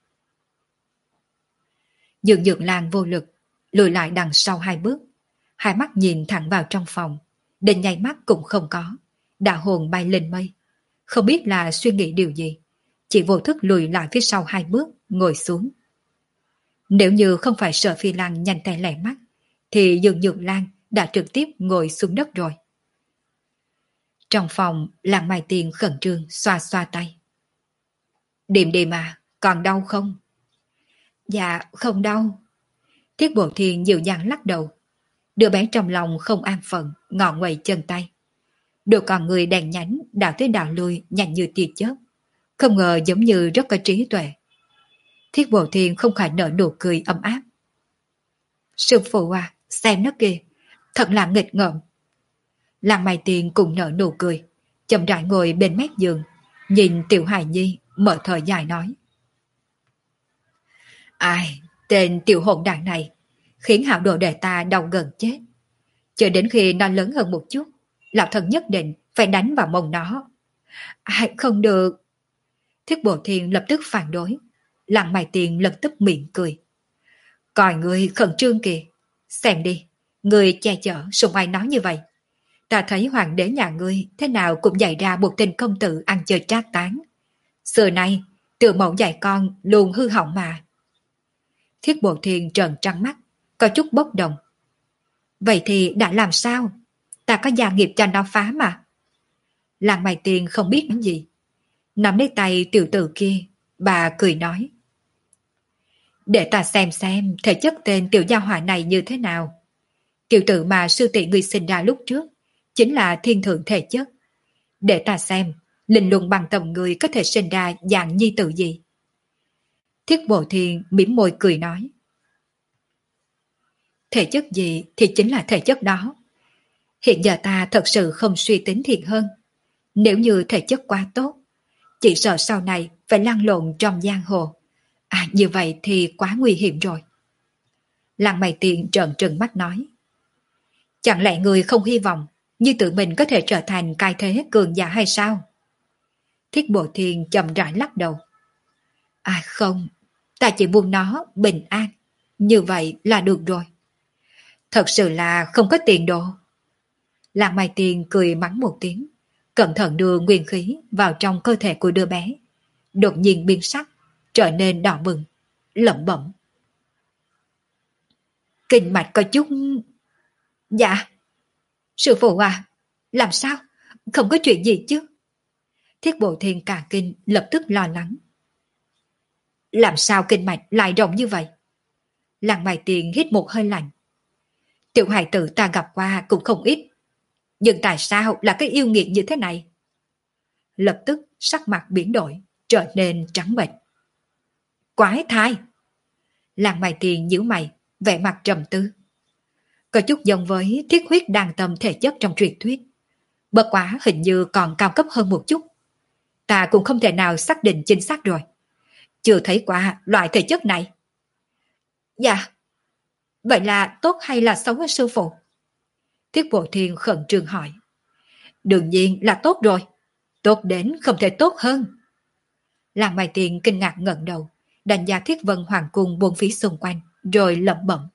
Dương Nhược Lan vô lực, lùi lại đằng sau hai bước, hai mắt nhìn thẳng vào trong phòng, đến nháy mắt cũng không có, đã hồn bay lên mây. Không biết là suy nghĩ điều gì, chỉ vô thức lùi lại phía sau hai bước, ngồi xuống. Nếu như không phải Sở Phi Lan nhanh tay lẹ mắt, thì Dương Nhược Lan đã trực tiếp ngồi xuống đất rồi. Trong phòng, Làng Mai Tiền khẩn trương xoa xoa tay. Điềm điềm à, còn đau không? Dạ, không đau. Thiết Bộ Thiên dịu dàng lắc đầu. Đứa bé trong lòng không an phận, ngọ nguậy chân tay. Đôi con người đèn nhánh đảo tới đảo lui nhanh như tia chớp. Không ngờ giống như rất có trí tuệ. Thiết Bộ Thiên không khỏi nở nụ cười ấm áp. Sư phụ à, xem nó kìa, thật là nghịch ngợm. Làng Mai Tiền cũng nở nụ cười, chậm rãi ngồi bên mép giường, nhìn Tiểu Hài Nhi mở thở dài nói. Ai, tên tiểu hồn đàn này, khiến hảo đồ đệ ta đau gần chết. Chờ đến khi nó lớn hơn một chút, lão thần nhất định phải đánh vào mông nó. Ai, không được. Thiết Bộ Thiên lập tức phản đối. Làng Mai Tiền lập tức miệng cười. Coi người khẩn trương kìa. Xem đi, người che chở sùng ai nói như vậy. Ta thấy hoàng đế nhà ngươi thế nào cũng dạy ra một tên công tử ăn chơi trác tán. Xưa nay, tự mẫu dạy con luôn hư hỏng mà. Thiết Bộ Thiên trợn trắng mắt, có chút bốc đồng. Vậy thì đã làm sao? Ta có gia nghiệp cho nó phá mà. Làng Mai Tiền không biết nói gì. Nắm lấy tay tiểu tử kia, bà cười nói. Để ta xem xem thể chất tên tiểu gia hỏa này như thế nào. Tiểu tử mà sư tỷ người sinh ra lúc trước chính là thiên thượng thể chất. Để ta xem linh luận bằng tầm người có thể sinh ra dạng nhi tử gì. Thiết Bộ Thiên mỉm môi cười nói. Thể chất gì thì chính là thể chất đó. Hiện giờ ta thật sự không suy tính thiệt hơn. Nếu như thể chất quá tốt, chỉ sợ sau này phải lăn lộn trong giang hồ. À, như vậy thì quá nguy hiểm rồi. Lăng Mày Tiền trợn trừng mắt nói. Chẳng lẽ người không hy vọng như tự mình có thể trở thành cai thế cường giả hay sao? Thiết Bộ Thiên chậm rãi lắc đầu. À không, ta chỉ muốn nó bình an. Như vậy là được rồi. Thật sự là không có tiền đồ. Lăng Mai Tiền cười mắng một tiếng, cẩn thận đưa nguyên khí vào trong cơ thể của đứa bé. Đột nhiên biến sắc, trở nên đỏ bừng, lẩm bẩm. Kinh mạch có chút... Dạ. Sư phụ à, làm sao? Không có chuyện gì chứ? Thiết Bộ Thiên cả kinh lập tức lo lắng. Làm sao kinh mạch lại rộng như vậy? Lăng Mai Tiền hít một hơi lạnh. Tiểu hài tử ta gặp qua cũng không ít. Nhưng tại sao là cái yêu nghiệt như thế này? Lập tức sắc mặt biến đổi, trở nên trắng bệch. Quái thai! Lăng Mai Tiền nhíu mày, vẻ mặt trầm tư. Có chút giống với thiết huyết đàn tâm thể chất trong truyền thuyết. Bất quá hình như còn cao cấp hơn một chút. Ta cũng không thể nào xác định chính xác rồi. Chưa thấy qua loại thể chất này. Dạ. Vậy là tốt hay là xấu với sư phụ? Thiết Bộ Thiên khẩn trương hỏi. Đương nhiên là tốt rồi. Tốt đến không thể tốt hơn. Lăng Mai Tiền kinh ngạc ngẩng đầu, đánh giá Thiết Vân Hoàng cung bốn phía xung quanh, rồi lẩm bẩm.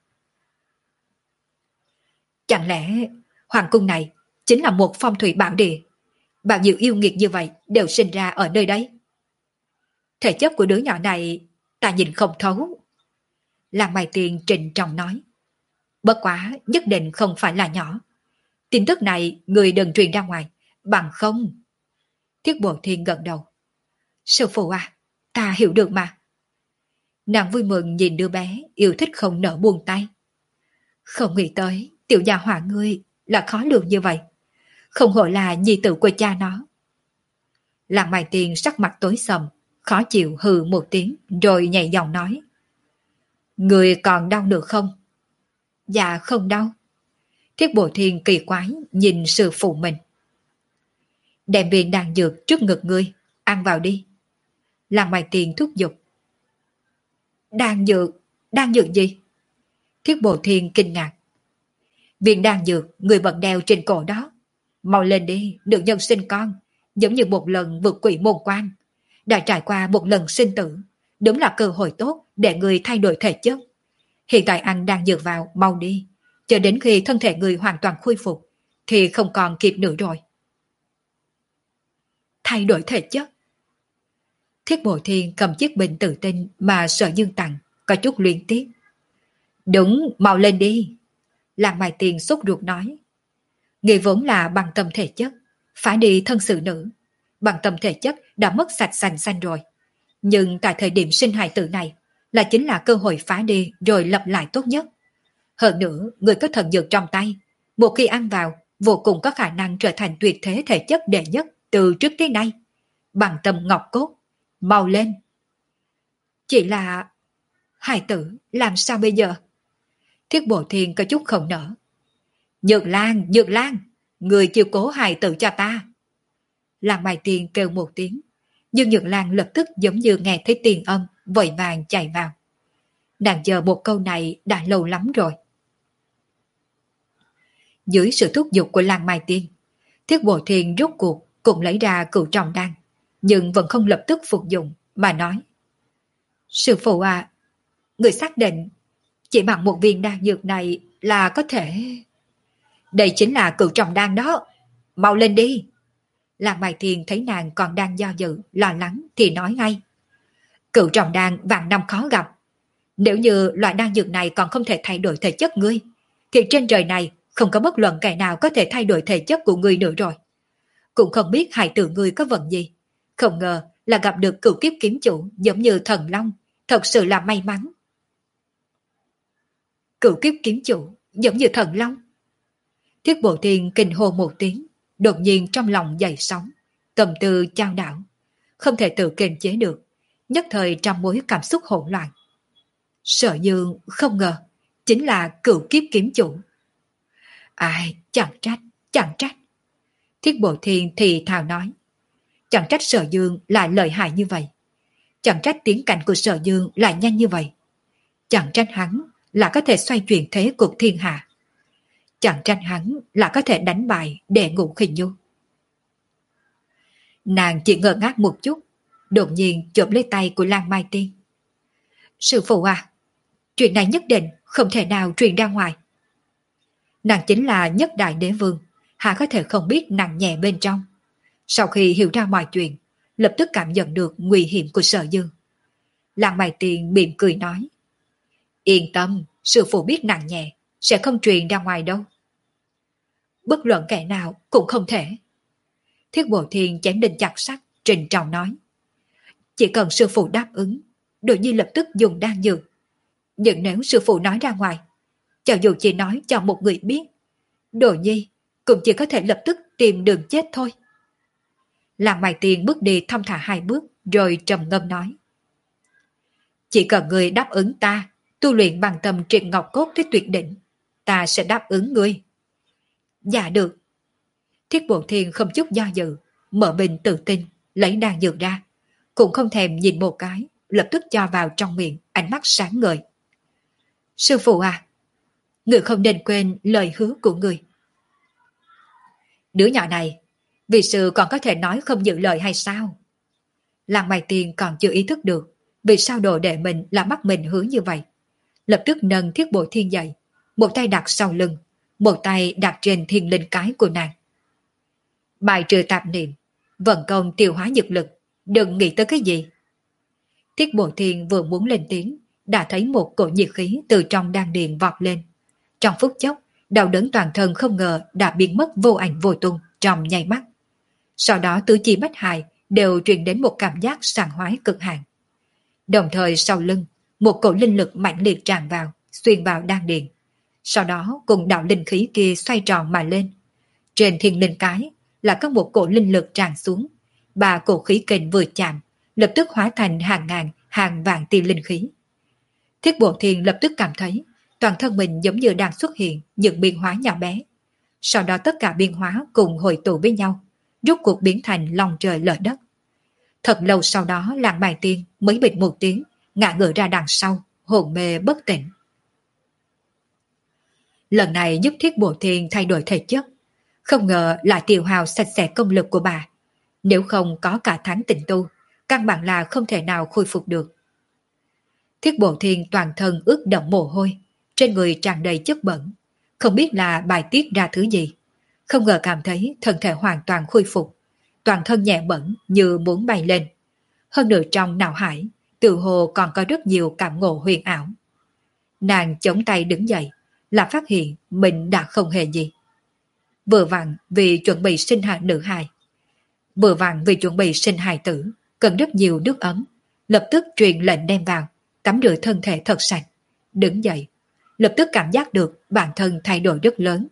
Chẳng lẽ Hoàng cung này chính là một phong thủy bảo địa? Bao nhiêu yêu nghiệt như vậy đều sinh ra ở nơi đấy. Thể chất của đứa nhỏ này ta nhìn không thấu. Lăng Mai Tiền trịnh trọng nói. Bất quá nhất định không phải là nhỏ. Tin tức này người đừng truyền ra ngoài, bằng không. Thiết Bộ Thiên gật đầu. Sư phụ à, ta hiểu được mà. Nàng vui mừng nhìn đứa bé, yêu thích không nỡ buông tay. Không nghĩ tới tiểu gia hỏa ngươi là khó lường như vậy. Không hổ là nhi tử của cha nó. Lăng Mai Tiền sắc mặt tối sầm, khó chịu hừ một tiếng, rồi nhẹ giọng nói. Người còn đau nữa không? Dạ không đau. Thiết Bộ Thiên kỳ quái nhìn sư phụ mình. Đem viên đan dược trước ngực ngươi, ăn vào đi. Lăng Mai Tiền thúc giục. Đan dược? Đan dược gì? Thiết Bộ Thiên kinh ngạc. Viên đan dược người vẫn đeo trên cổ đó. Mau lên đi, được nhân sinh con, giống như một lần vượt quỷ môn quan. Đã trải qua một lần sinh tử, đúng là cơ hội tốt để người thay đổi thể chất. Hiện tại ăn đan dược vào, mau đi. Cho đến khi thân thể người hoàn toàn khôi phục, thì không còn kịp nữa rồi. Thay đổi thể chất? Thiết Bộ Thiên cầm chiếc bình tự tin mà Sở Dương tặng, có chút luyến tiếc. Đúng, mau lên đi. Lăng Mai Tiền sốt ruột nói. Người vốn là bằng tâm thể chất, phải đi thân sự nữ. Bằng tâm thể chất đã mất sạch sành xanh rồi. Nhưng tại thời điểm sinh hài tử này, là chính là cơ hội phá đi rồi lập lại tốt nhất. Hơn nữa, người có thần dược trong tay, một khi ăn vào, vô cùng có khả năng trở thành tuyệt thế thể chất đệ nhất từ trước tới nay. Bằng tâm ngọc cốt, mau lên. Chỉ là... hài tử, làm sao bây giờ? Thiết Bộ Thiên có chút không nở. Nhược Lan, Nhược Lan, người chiều cố hài tử cho ta. Lăng Mai Tiền kêu một tiếng, nhưng Nhược Lan lập tức giống như nghe thấy tiền âm, vội vàng chạy vào. Nàng chờ một câu này đã lâu lắm rồi. Dưới sự thúc giục của Lăng Mai Tiên, Thiết Bộ Thiên rút cuộc cũng lấy ra cửu trọng đan, nhưng vẫn không lập tức phục dụng, mà nói. Sư phụ à, người xác định chỉ bằng một viên đan dược này là có thể... Đây chính là cửu trọng đan đó, mau lên đi. Lăng Mai Thiên thấy nàng còn đang do dự, lo lắng thì nói ngay. Cửu trọng đan vạn năm khó gặp. Nếu như loại đan dược này còn không thể thay đổi thể chất ngươi, thì trên trời này không có bất luận kẻ nào có thể thay đổi thể chất của ngươi nữa rồi. Cũng không biết hài tử ngươi có vận gì. Không ngờ là gặp được cửu kiếp kiếm chủ giống như thần long, thật sự là may mắn. Cửu kiếp kiếm chủ giống như thần long. Thiết Bộ Thiên kinh hô một tiếng, đột nhiên trong lòng dậy sóng, tâm tư chao đảo, không thể tự kiềm chế được, nhất thời trăm mối cảm xúc hỗn loạn. Sở Dương không ngờ, chính là cửu kiếp kiếm chủ. Ai, chẳng trách, chẳng trách. Thiết Bộ Thiên thì thào nói. Chẳng trách Sở Dương lại lợi hại như vậy. Chẳng trách tiến cảnh của Sở Dương lại nhanh như vậy. Chẳng trách hắn là có thể xoay chuyển thế cục thiên hạ. Chẳng trách hắn là có thể đánh bại Đệ Ngũ Khinh Nhu. Nàng chỉ ngơ ngác một chút, đột nhiên chộp lấy tay của Lan Mai Tiên. Sư phụ à, chuyện này nhất định không thể nào truyền ra ngoài. Nàng chính là nhất đại đế vương, hạ có thể không biết nặng nhẹ bên trong. Sau khi hiểu ra mọi chuyện, lập tức cảm nhận được nguy hiểm của Sở Dương. Lan Mai Tiên mỉm cười nói. Yên tâm, sư phụ biết nặng nhẹ, sẽ không truyền ra ngoài đâu. Bất luận kẻ nào cũng không thể. Thiết Bộ Thiên chém đinh chặt sắt, trình trọng nói. Chỉ cần sư phụ đáp ứng, Đồ Nhi lập tức dùng đan dược. Nhưng nếu sư phụ nói ra ngoài, cho dù chỉ nói cho một người biết, Đồ Nhi cũng chỉ có thể lập tức tìm đường chết thôi. Lan Mai Tiên bước đi thong thả hai bước, rồi trầm ngâm nói. Chỉ cần người đáp ứng ta, tu luyện bằng tâm triệt ngọc cốt tới tuyệt đỉnh, ta sẽ đáp ứng ngươi. Dạ được. Thiết Bộ Thiên không chút do dự, mở bình tự tin, lấy đan dược ra, cũng không thèm nhìn một cái, lập tức cho vào trong miệng, ánh mắt sáng ngời. Sư phụ à, người không nên quên lời hứa của người. Đứa nhỏ này, vì sư còn có thể nói không giữ lời hay sao? Lan Mai Tiên còn chưa ý thức được vì sao đồ đệ mình là bắt mình hứa như vậy. Lập tức nâng Thiết Bộ Thiên dậy, một tay đặt sau lưng, một tay đặt trên thiên linh cái của nàng. Bài trừ tạp niệm, vận công tiêu hóa dược lực, đừng nghĩ tới cái gì. Thiết Bộ Thiên vừa muốn lên tiếng, đã thấy một cổ nhiệt khí từ trong đan điền vọt lên. Trong phút chốc, đau đớn toàn thân không ngờ đã biến mất vô ảnh vô tung trong nháy mắt. Sau đó tứ chi bách hài đều truyền đến một cảm giác sảng khoái cực hạn. Đồng thời sau lưng, một cổ linh lực mạnh liệt tràn vào, xuyên vào đan điền. Sau đó cùng đạo linh khí kia xoay tròn mà lên. Trên thiên linh cái là có một cổ linh lực tràn xuống. Ba cổ khí kình vừa chạm, lập tức hóa thành hàng ngàn, hàng vạn tia linh khí. Thiết Bộ Thiên lập tức cảm thấy toàn thân mình giống như đang xuất hiện những biến hóa nhỏ bé. Sau đó tất cả biến hóa cùng hội tụ với nhau, rốt cuộc biến thành lòng trời lở đất. Thật lâu sau đó Lan Mai Tiên mới bịch một tiếng, ngã ngửa ra đằng sau, hồn mê bất tỉnh. Lần này giúp Thiết Bộ Thiên thay đổi thể chất, không ngờ là tiêu hao sạch sẽ công lực của bà. Nếu không có cả tháng tịnh tu, căn bản là không thể nào khôi phục được. Thiết Bộ Thiên toàn thân ướt đẫm mồ hôi, trên người tràn đầy chất bẩn, không biết là bài tiết ra thứ gì. Không ngờ cảm thấy thân thể hoàn toàn khôi phục, toàn thân nhẹ bẩn như muốn bay lên. Hơn nữa trong não hải, tự hồ còn có rất nhiều cảm ngộ huyền ảo. Nàng chống tay đứng dậy, là phát hiện mình đã không hề gì. Vừa vặn vì chuẩn bị sinh hài nữ hài. Vừa vặn vì chuẩn bị sinh hài tử, cần rất nhiều nước ấm, lập tức truyền lệnh đem vào, tắm rửa thân thể thật sạch. Đứng dậy, lập tức cảm giác được bản thân thay đổi rất lớn.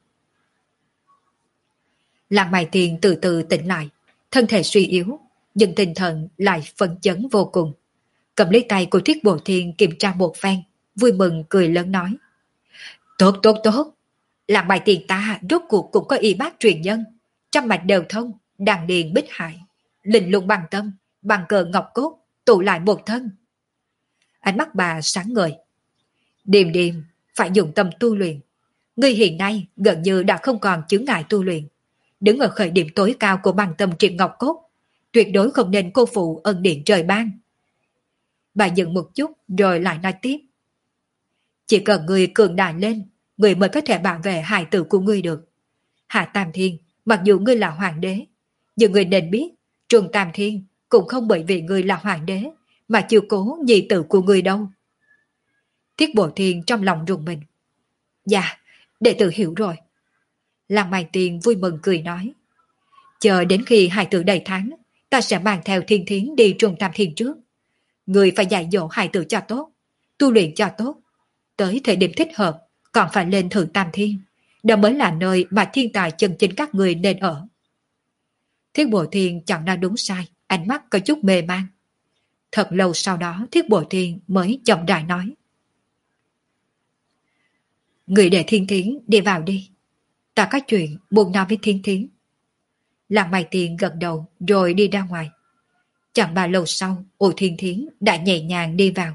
Lan Mai Tiên từ từ tỉnh lại, thân thể suy yếu, nhưng tinh thần lại phấn chấn vô cùng. Cầm lấy tay của Thiết Bộ Thiên kiểm tra một phen, vui mừng cười lớn nói. Tốt tốt tốt, Lan Mai Tiên ta rốt cuộc cũng có y bác truyền nhân, trăm mạch đều thông, đàn điền bích hải, linh lung bằng tâm, bằng cờ ngọc cốt, tụ lại một thân. Ánh mắt bà sáng ngời. Điềm điềm, phải dùng tâm tu luyện. Ngươi hiện nay gần như đã không còn chướng ngại tu luyện. Đứng ở khởi điểm tối cao của bằng tâm triệt ngọc cốt, tuyệt đối không nên cô phụ ân điện trời ban. Bà dừng một chút rồi lại nói tiếp. Chỉ cần ngươi cường đại lên, ngươi mới có thể bảo vệ hài tử của ngươi được. Hạ Tam Thiên, mặc dù ngươi là hoàng đế, nhưng ngươi nên biết, Trùng Tam Thiên cũng không bởi vì ngươi là hoàng đế mà chiều cố nhi tử của ngươi đâu. Thiết Bộ Thiên trong lòng rùng mình. Dạ, đệ tử hiểu rồi. Lan Mai Tiên vui mừng cười nói. Chờ đến khi hài tử đầy tháng, ta sẽ mang theo Thiên Thiến đi Trùng Tam Thiên trước. Người phải dạy dỗ hài tử cho tốt, tu luyện cho tốt. Tới thời điểm thích hợp, còn phải lên Thượng Tam Thiên. Đó mới là nơi mà thiên tài chân chính các người nên ở. Thiết Bộ Thiên chẳng nói đúng sai, ánh mắt có chút mê man. Thật lâu sau đó Thiết Bộ Thiên mới chậm rãi nói. Người để Thiên Thiến đi vào đi. Ta có chuyện muốn nói với Thiên Thiến. Lăng Mai Tiên gật đầu rồi đi ra ngoài. Chẳng bao lâu sau, Âu Thiên Thiến đã nhẹ nhàng đi vào.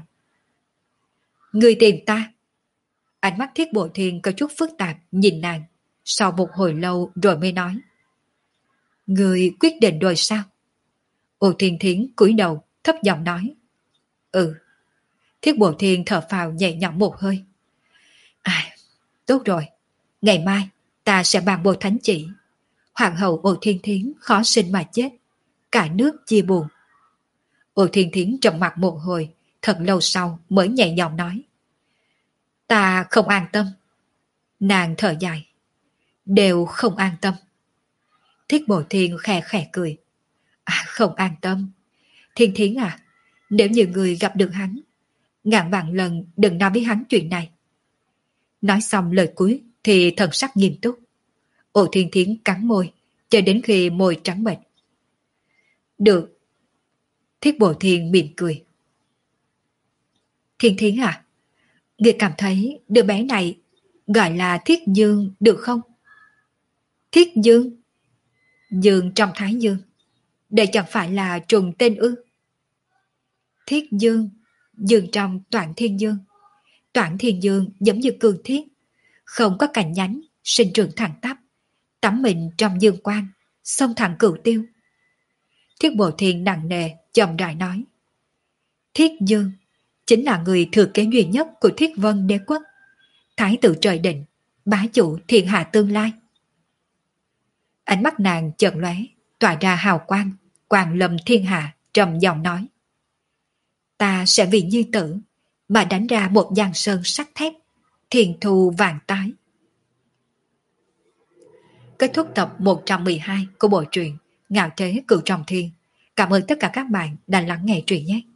Người tìm ta. Ánh mắt Thiết Bộ Thiên có chút phức tạp nhìn nàng. Sau một hồi lâu rồi mới nói. Người quyết định rồi sao? Âu Thiên Thiến cúi đầu thấp giọng nói. Ừ. Thiết Bộ Thiên thở phào nhẹ nhõm một hơi. À, tốt rồi. Ngày mai ta sẽ bàn bộ thánh chỉ. Hoàng hậu Âu Thiên Thiến khó sinh mà chết. Cả nước chia buồn. Âu Thiên Thiến trầm mặt một hồi, thật lâu sau mới nhẹ nhõm nói. Ta không an tâm. Nàng thở dài. Đều không an tâm. Thiết Bộ Thiên khẽ khẽ cười. À, không an tâm. Thiên Thiến à, nếu như người gặp được hắn, ngàn vạn lần đừng nói với hắn chuyện này. Nói xong lời cuối thì thần sắc nghiêm túc. Âu Thiên Thiến cắn môi, cho đến khi môi trắng bệch. Được. Thiết Bộ Thiên mỉm cười. Thiên Thiến à, người cảm thấy đứa bé này gọi là Thiết Dương được không? Thiết Dương? Dương trong Thái Dương. Đây chẳng phải là trùng tên ư? Thiết Dương, Dương trong Toản Thiên Dương. Toản Thiên Dương giống như cương thiết, không có cành nhánh, sinh trưởng thẳng tắp, tắm mình trong dương quang, xông thẳng cửu tiêu. Thiết Bộ Thiên nặng nề chậm rãi nói. Thiết Dương chính là người thừa kế duy nhất của Thiết Vân Đế quốc, thái tử trời định, bá chủ thiên hạ tương lai. Ánh mắt nàng chợt lóe, tỏa ra hào quang, quang lâm thiên hạ, trầm giọng nói. Ta sẽ vì nhi tử mà đánh ra một giang sơn sắt thép, thiền thù vàng tái. Kết thúc tập một trăm mười hai của bộ truyện Ngạo Thế Cửu Trọng Thiên. Cảm ơn tất cả các bạn đã lắng nghe truyện nhé.